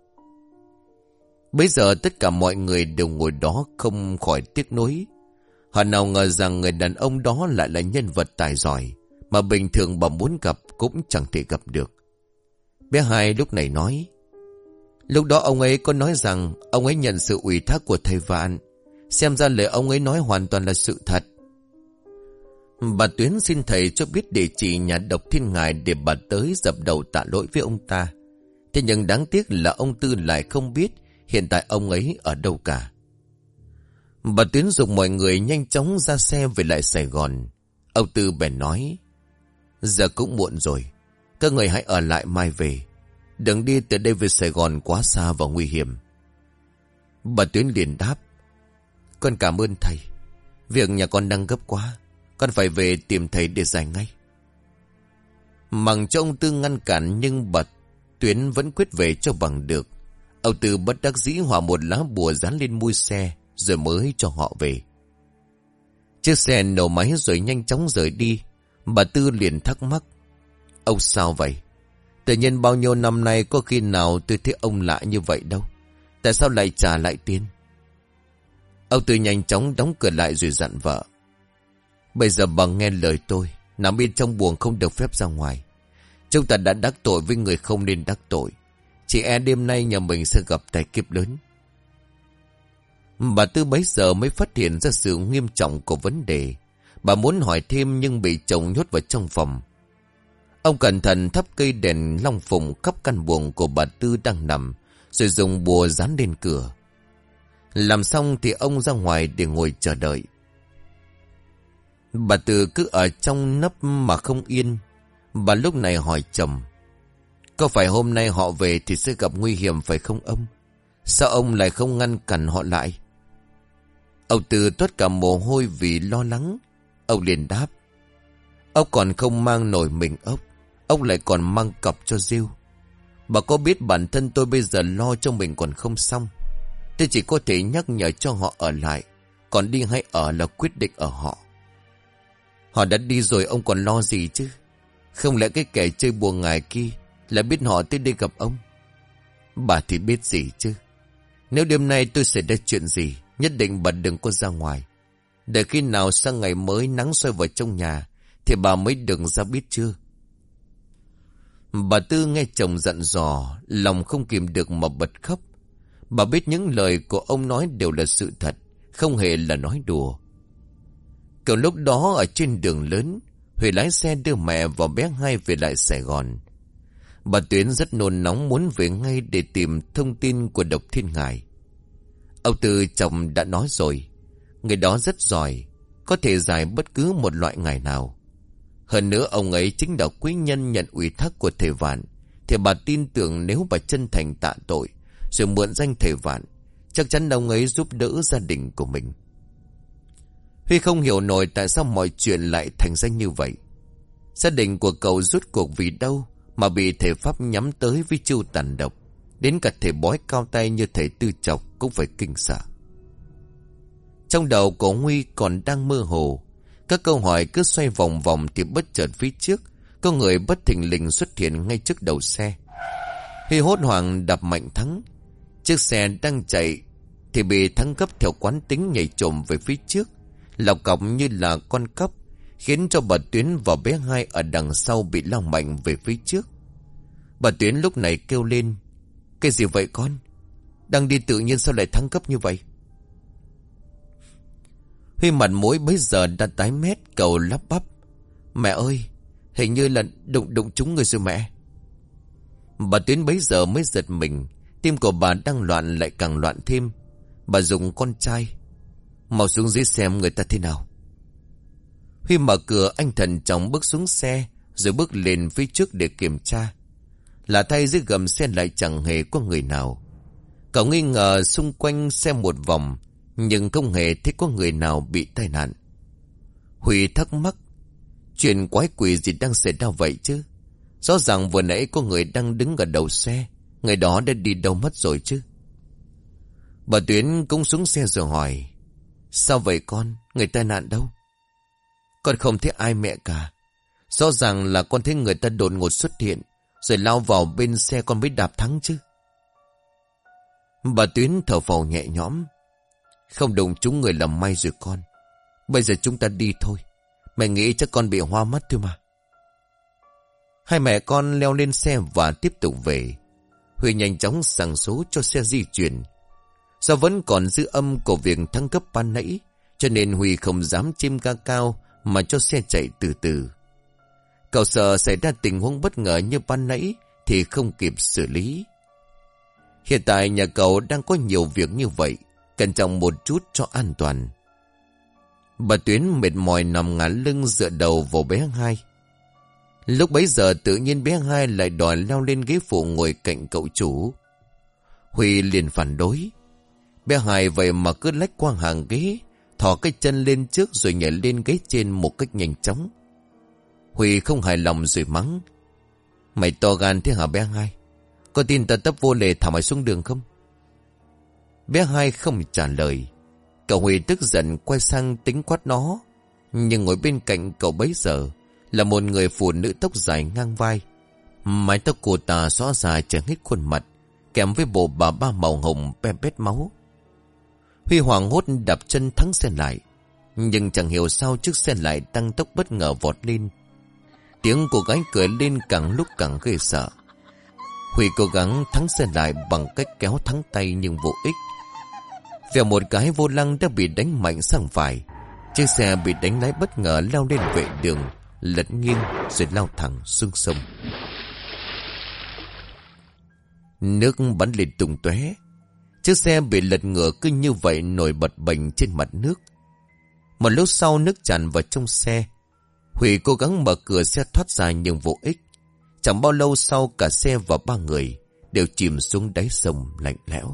Bây giờ tất cả mọi người đều ngồi đó không khỏi tiếc nuối. Họ nào ngờ rằng người đàn ông đó lại là nhân vật tài giỏi mà bình thường bà muốn gặp cũng chẳng thể gặp được. Bé Hai lúc này nói: lúc đó ông ấy có nói rằng ông ấy nhận sự ủy thác của thầy Vạn. Xem ra lời ông ấy nói hoàn toàn là sự thật. Bà Tuyến xin thầy cho biết địa chỉ nhà Độc Thiên Ngải để bà tới dập đầu tạ lỗi với ông ta. Thế nhưng đáng tiếc là ông Tư lại không biết hiện tại ông ấy ở đâu cả. Bà Tuyến dục mọi người nhanh chóng ra xe về lại Sài Gòn. Ông Tư bèn nói: giờ cũng muộn rồi, các người hãy ở lại mai về. Đừng đi từ đây về Sài Gòn quá xa và nguy hiểm. Bà Tuyến liền đáp: con cảm ơn thầy. Việc nhà con đang gấp quá, con phải về tìm thầy để giải ngay. Mặc cho ông Tư ngăn cản nhưng bà Tuyến vẫn quyết về cho bằng được. Ông Tư bất đắc dĩ hòa một lá bùa dán lên mui xe rồi mới cho họ về. Chiếc xe nổ máy rồi nhanh chóng rời đi. Bà Tư liền thắc mắc: ông sao vậy? Tự nhiên bao nhiêu năm nay có khi nào tôi thấy ông lạ như vậy đâu. Tại sao lại trả lại tiền? Ông Tư nhanh chóng đóng cửa lại rồi dặn vợ: bây giờ bà nghe lời tôi, nằm bên trong buồng không được phép ra ngoài. Chúng ta đã đắc tội với người không nên đắc tội. Chỉ e đêm nay nhà mình sẽ gặp tai kiếp lớn. Bà Tư bấy giờ mới phát hiện ra sự nghiêm trọng của vấn đề. Bà muốn hỏi thêm nhưng bị chồng nhốt vào trong phòng. Ông cẩn thận thắp cây đèn long phụng khắp căn buồng của bà Tư đang nằm, rồi dùng bùa dán lên cửa. Làm xong thì ông ra ngoài để ngồi chờ đợi. Bà Tư cứ ở trong nấp mà không yên. Bà lúc này hỏi chồng: có phải hôm nay họ về thì sẽ gặp nguy hiểm phải không ông? Sao ông lại không ngăn cản họ lại? Ông Tư toát cả mồ hôi vì lo lắng. Ông liền đáp: ông còn không mang nổi mình ốc, ông lại còn mang cặp cho Diêu. Bà có biết bản thân tôi bây giờ lo cho mình còn không xong. Tôi chỉ có thể nhắc nhở cho họ ở lại, còn đi hay ở là quyết định ở họ. Họ đã đi rồi ông còn lo gì chứ? Không lẽ cái kẻ chơi bùa ngải kia là biết họ tới đây gặp ông? Bà thì biết gì chứ? Nếu đêm nay tôi xảy ra chuyện gì, nhất định bà đừng có ra ngoài. Để khi nào sang ngày mới nắng soi vào trong nhà thì bà mới đừng ra biết chưa. Bà Tư nghe chồng dặn dò, lòng không kìm được mà bật khóc. Bà biết những lời của ông nói đều là sự thật, không hề là nói đùa. Cậu lúc đó ở trên đường lớn, Huy lái xe đưa mẹ và bé Hai về lại Sài Gòn. Bà Tuyến rất nôn nóng muốn về ngay để tìm thông tin của Độc Thiên Ngải. Ông Tư chồng đã nói rồi, người đó rất giỏi, có thể giải bất cứ một loại ngải nào. Hơn nữa ông ấy chính là quý nhân nhận ủy thác của thầy Vạn, thì bà tin tưởng nếu bà chân thành tạ tội rồi mượn danh thầy Vạn, chắc chắn ông ấy giúp đỡ gia đình của mình. Huy không hiểu nổi tại sao mọi chuyện lại thành ra như vậy. Gia đình của cậu rốt cuộc vì đâu mà bị thầy Pháp nhắm tới với chiêu tàn độc, đến cả thầy bói cao tay như thầy Tư Chọc cũng phải kinh sợ. Trong đầu của Huy còn đang mơ hồ, các câu hỏi cứ xoay vòng vòng thì bất chợt phía trước có người bất thình lình xuất hiện ngay trước đầu xe. Huy hốt hoảng đạp mạnh thắng. Chiếc xe đang chạy thì bị Thắng gấp theo quán tính nhảy trồm về phía trước, lọc cọc như là con cóc, khiến cho bà Tuyến và bé Hai ở đằng sau bị lao mạnh về phía trước. Bà Tuyến lúc này kêu lên: "Cái gì vậy con? Đang đi tự nhiên sao lại thắng gấp như vậy?" Huy mặt mũi bấy giờ đã tái mét, cậu lắp bắp: "Mẹ ơi, hình như là đụng đụng trúng người rồi mẹ." Bà Tuyến bấy giờ mới giật mình, tim của bà đang loạn lại càng loạn thêm. Bà dùng con trai: "Mau xuống dưới xem người ta thế nào." Huy mở cửa, anh thần chóng bước xuống xe rồi bước lên phía trước để kiểm tra. Lạ thay dưới gầm xe lại chẳng hề có người nào. Cậu nghi ngờ xung quanh xe một vòng, nhưng không hề thấy có người nào bị tai nạn. Huy thắc mắc, chuyện quái quỷ gì đang xảy ra vậy chứ? Rõ ràng vừa nãy có người đang đứng ở đầu xe, người đó đã đi đâu mất rồi chứ? Bà Tuyến cũng xuống xe rồi hỏi: "Sao vậy con? Người tai nạn đâu?" "Con không thấy ai mẹ cả. Rõ ràng là con thấy người ta đột ngột xuất hiện, rồi lao vào bên xe con mới đạp thắng chứ." Bà Tuyến thở phào nhẹ nhõm: "Không đụng trúng người là may rồi con. Bây giờ chúng ta đi thôi. Mẹ nghĩ chắc con bị hoa mắt thôi mà." Hai mẹ con leo lên xe và tiếp tục về. Huy nhanh chóng giằng số cho xe di chuyển. Do vẫn còn dư âm của việc thăng cấp ban nãy, cho nên Huy không dám chim ga cao mà cho xe chạy từ từ. Cậu sợ xảy ra tình huống bất ngờ như ban nãy thì không kịp xử lý. Hiện tại nhà cậu đang có nhiều việc như vậy, cẩn trọng một chút cho an toàn. Bà Tuyến mệt mỏi nằm ngả lưng dựa đầu vào bé Hai. Lúc bấy giờ tự nhiên bé Hai lại đòi leo lên ghế phụ ngồi cạnh cậu chủ. Huy liền phản đối. Bé Hai vậy mà cứ lách qua hàng ghế, thò cái chân lên trước rồi nhảy lên ghế trên một cách nhanh chóng. Huy không hài lòng rồi mắng: "Mày to gan thế hả bé Hai? Có tin ta tấp vô lề thả mày xuống đường không?" Bé Hai không trả lời. Cậu Huy tức giận quay sang tính quát nó, nhưng ngồi bên cạnh cậu bấy giờ là một người phụ nữ tóc dài ngang vai. Mái tóc cô ta xõa dài trắng hết khuôn mặt, kèm với bộ bà ba màu hồng be bét máu. Huy hoảng hốt đạp chân thắng xe lại, nhưng chẳng hiểu sao chiếc xe lại tăng tốc bất ngờ vọt lên. Tiếng cô gái cười lên càng lúc càng ghê sợ. Huy cố gắng thắng xe lại bằng cách kéo thắng tay nhưng vô ích. Vèo một cái vô lăng đã bị đánh mạnh sang phải. Chiếc xe bị đánh lái bất ngờ lao lên vệ đường, lật nghiêng rồi lao thẳng xuống sông. Nước bắn lên tung tóe. Chiếc xe bị lật ngửa cứ như vậy nổi bật bềnh trên mặt nước. Một lúc sau nước tràn vào trong xe. Huy cố gắng mở cửa xe thoát ra nhưng vô ích. Chẳng bao lâu sau cả xe và ba người đều chìm xuống đáy sông lạnh lẽo.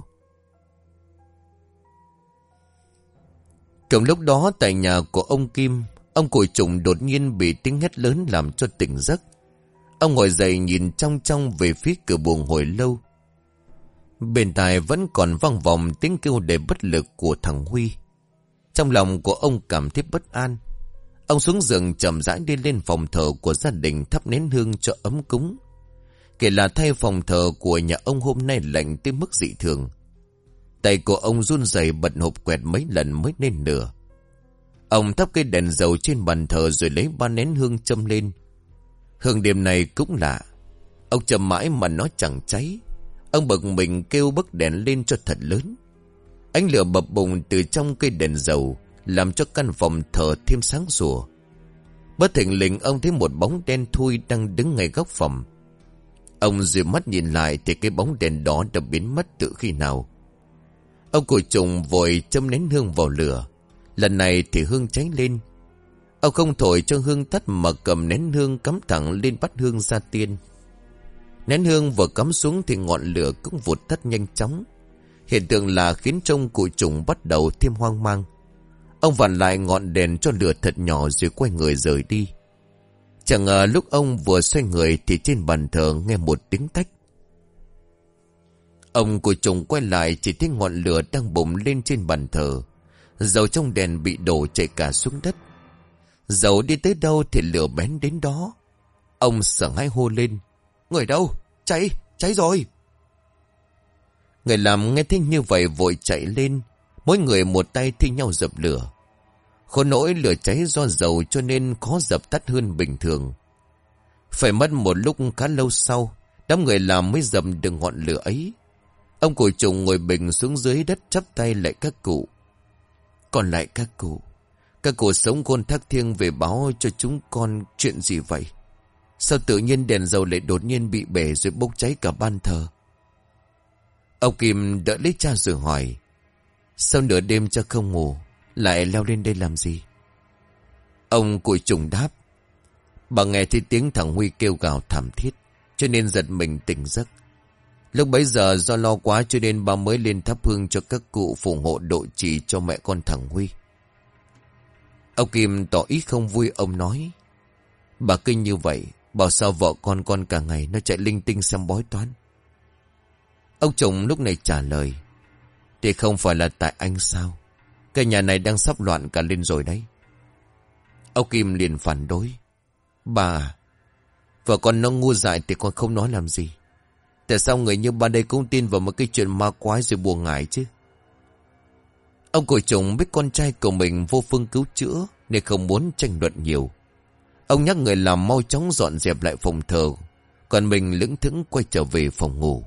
Cùng lúc đó tại nhà của ông Kim, ông Cùi Trùng đột nhiên bị tiếng hét lớn làm cho tỉnh giấc. Ông ngồi dậy nhìn trong trong về phía cửa buồng hồi lâu. Bên tai vẫn còn vang vọng tiếng kêu đầy bất lực của thằng Huy. Trong lòng của ông cảm thấy bất an. Ông xuống giường chậm rãi đi lên phòng thờ của gia đình thắp nén hương cho ấm cúng. Kể là thay phòng thờ của nhà ông hôm nay lạnh tới mức dị thường. Tay của ông run rẩy bật hộp quẹt mấy lần mới lên lửa. Ông thắp cây đèn dầu trên bàn thờ rồi lấy ba nén hương châm lên. Hương đêm này cũng lạ. Ông châm mãi mà nó chẳng cháy. Ông bực mình kêu bấc đèn lên cho thật lớn. Ánh lửa bập bùng từ trong cây đèn dầu, làm cho căn phòng thờ thêm sáng sủa. Bất thình lình ông thấy một bóng đen thui đang đứng ngay góc phòng. Ông dụi mắt nhìn lại thì cái bóng đèn đó đã biến mất từ khi nào. Ông cùi trùng vội châm nén hương vào lửa. Lần này thì hương cháy lên. Ông không thổi cho hương tắt mà cầm nén hương cắm thẳng lên bát hương gia tiên. Nén hương vừa cắm xuống thì ngọn lửa cũng vụt tắt nhanh chóng. Hiện tượng là khiến trông cùi trùng bắt đầu thêm hoang mang. Ông vặn lại ngọn đèn cho lửa thật nhỏ rồi quay người rời đi. Chẳng ngờ lúc ông vừa xoay người thì trên bàn thờ nghe một tiếng tách. Ông cùi trùng quay lại chỉ thấy ngọn lửa đang bùng lên trên bàn thờ. Dầu trong đèn bị đổ chảy cả xuống đất. Dầu đi tới đâu thì lửa bén đến đó. Ông sợ hãi hô lên: "Người đâu? Cháy, cháy rồi!" Người làm nghe thấy như vậy vội chạy lên. Mỗi người một tay thi nhau dập lửa. Khổ nỗi lửa cháy do dầu cho nên khó dập tắt hơn bình thường. Phải mất một lúc khá lâu sau, đám người làm mới dập được ngọn lửa ấy. Ông cùi trùng ngồi bình xuống dưới đất chắp tay lại các cụ. "Còn lại các cụ, các cụ sống khôn thác thiêng về báo cho chúng con chuyện gì vậy? Sao tự nhiên đèn dầu lại đột nhiên bị bể rồi bốc cháy cả ban thờ?" Ông Kim đỡ lấy cha rồi hỏi: "Sao nửa đêm cha không ngủ, lại leo lên đây làm gì?" Ông cùi trùng đáp: "Bà nghe thấy tiếng thằng Huy kêu gào thảm thiết, cho nên giật mình tỉnh giấc. Lúc bấy giờ do lo quá cho nên bà mới lên thắp hương cho các cụ phù hộ độ trì cho mẹ con thằng Huy." Ông Kim tỏ ý không vui. Ông nói: "Bà kinh như vậy, bảo sao vợ con con cả ngày nó chạy linh tinh xem bói toán?" Ông chồng lúc này trả lời: "Thì không phải là tại anh sao? Cái nhà này đang sắp loạn cả lên rồi đấy." Ông Kim liền phản đối: "Bà, vợ con nó ngu dại thì con không nói làm gì. Tại sao người như bà đây cũng tin vào một cái chuyện ma quái rồi buồn ngại chứ?" Ông cùi trùng biết con trai của mình vô phương cứu chữa nên không muốn tranh luận nhiều. Ông nhắc người làm mau chóng dọn dẹp lại phòng thờ, còn mình lững thững quay trở về phòng ngủ.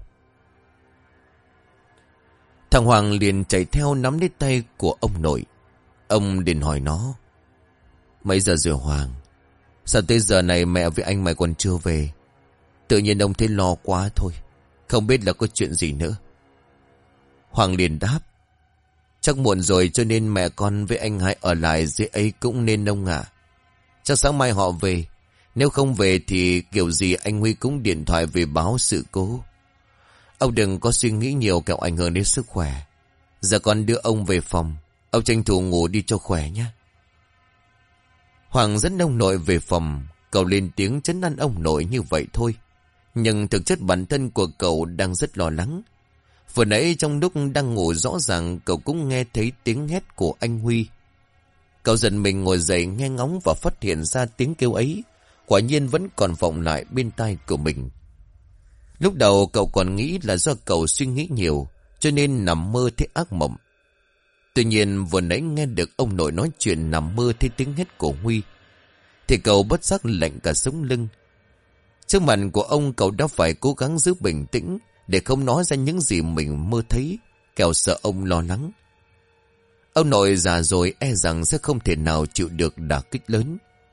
Thằng Hoàng liền chạy theo nắm lấy tay của ông nội. Ông liền hỏi nó: "Mấy giờ rồi Hoàng? Sao tới giờ này mẹ với anh mày còn chưa về?" Tự nhiên ông thấy lo quá thôi, không biết là có chuyện gì nữa. Hoàng liền đáp: "Chắc muộn rồi cho nên mẹ con với anh hai ở lại dưới ấy cũng nên ông ạ. Chắc sáng mai họ về. Nếu không về thì kiểu gì anh Huy cũng điện thoại về báo sự cố. Ông đừng có suy nghĩ nhiều kẻo ảnh hưởng đến sức khỏe. Giờ con đưa ông về phòng, ông tranh thủ ngủ đi cho khỏe nhé." Hoàng dẫn ông nội về phòng. Cậu lên tiếng trấn an ông nội như vậy thôi, nhưng thực chất bản thân của cậu đang rất lo lắng. Vừa nãy trong lúc đang ngủ rõ ràng cậu cũng nghe thấy tiếng hét của anh Huy. Cậu giật mình ngồi dậy nghe ngóng và phát hiện ra tiếng kêu ấy quả nhiên vẫn còn vọng lại bên tai của mình. Lúc đầu cậu còn nghĩ là do cậu suy nghĩ nhiều cho nên nằm mơ thấy ác mộng. Tuy nhiên vừa nãy nghe được ông nội nói chuyện nằm mơ thấy tiếng hét của Huy thì cậu bất giác lạnh cả sống lưng. Trước mặt của ông cậu đã phải cố gắng giữ bình tĩnh để không nói ra những gì mình mơ thấy, kẻo sợ ông lo lắng. Ông nội già rồi e rằng sẽ không thể nào chịu được đả kích lớn.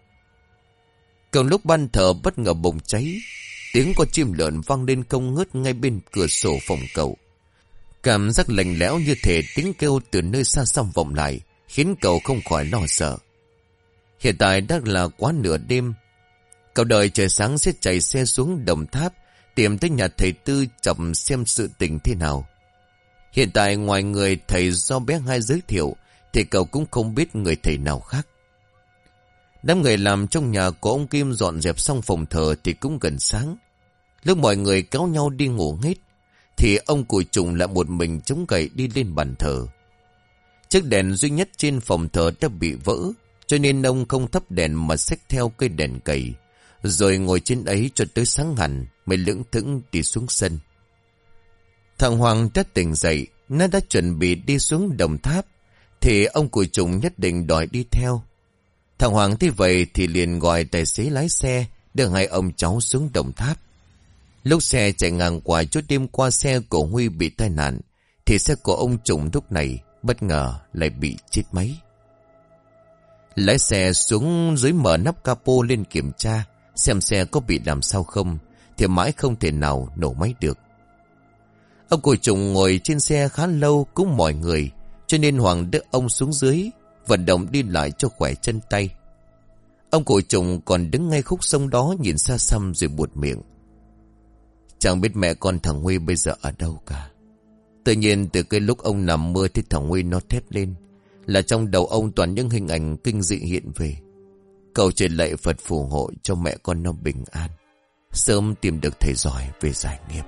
Còn lúc ban thờ bất ngờ bùng cháy, tiếng con chim lợn vang lên không ngớt ngay bên cửa sổ phòng cậu. Cảm giác lạnh lẽo như thể tiếng kêu từ nơi xa xăm vọng lại khiến cậu không khỏi lo sợ. Hiện tại đã là quá nửa đêm. Cậu đợi trời sáng sẽ chạy xe xuống Đồng Tháp tìm tới nhà thầy Tư chậm xem sự tình thế nào. Hiện tại ngoài người thầy do bé Hai giới thiệu thì cậu cũng không biết người thầy nào khác. Đám người làm trong nhà của ông Kim dọn dẹp xong phòng thờ thì cũng gần sáng. Lúc mọi người kéo nhau đi ngủ hết thì ông cùi trùng lại một mình chống gậy đi lên bàn thờ. Chiếc đèn duy nhất trên phòng thờ đã bị vỡ, cho nên ông không thắp đèn mà xách theo cây đèn cầy, rồi ngồi trên ấy cho tới sáng hẳn mới lững thững đi xuống sân. Thằng Hoàng đã tỉnh dậy, nó đã chuẩn bị đi xuống Đồng Tháp thì ông cụ Trùng nhất định đòi đi theo. Thằng Hoàng thấy vậy thì liền gọi tài xế lái xe đưa hai ông cháu xuống Đồng Tháp. Lúc xe chạy ngang qua chỗ đêm qua xe của Huy bị tai nạn, thì xe của ông Trùng lúc này bất ngờ lại bị chết máy. Lái xe xuống dưới mở nắp capo lên kiểm tra xem xe có bị làm sao không, thì mãi không thể nào nổ máy được. Ông cụ Trùng ngồi trên xe khá lâu cũng mỏi người, cho nên Hoàng đưa ông xuống dưới vận động đi lại cho khỏe chân tay. Ông cụ Trùng còn đứng ngay khúc sông đó nhìn xa xăm rồi buột miệng. Chẳng biết mẹ con thằng Huy bây giờ ở đâu cả. Tự nhiên từ cái lúc ông nằm mơ thì thằng Huy nó thét lên, là trong đầu ông toàn những hình ảnh kinh dị hiện về. Cầu trời lạy Phật phù hộ cho mẹ con nó bình an, sớm tìm được thầy giỏi về giải nghiệp.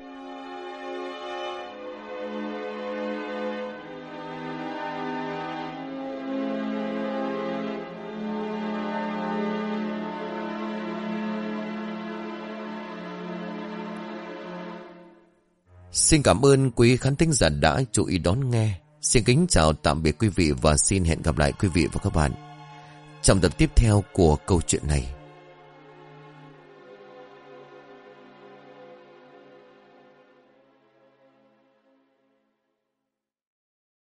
Xin cảm ơn quý khán thính giả đã chú ý đón nghe. Xin kính chào tạm biệt quý vị và xin hẹn gặp lại quý vị và các bạn trong tập tiếp theo của câu chuyện này.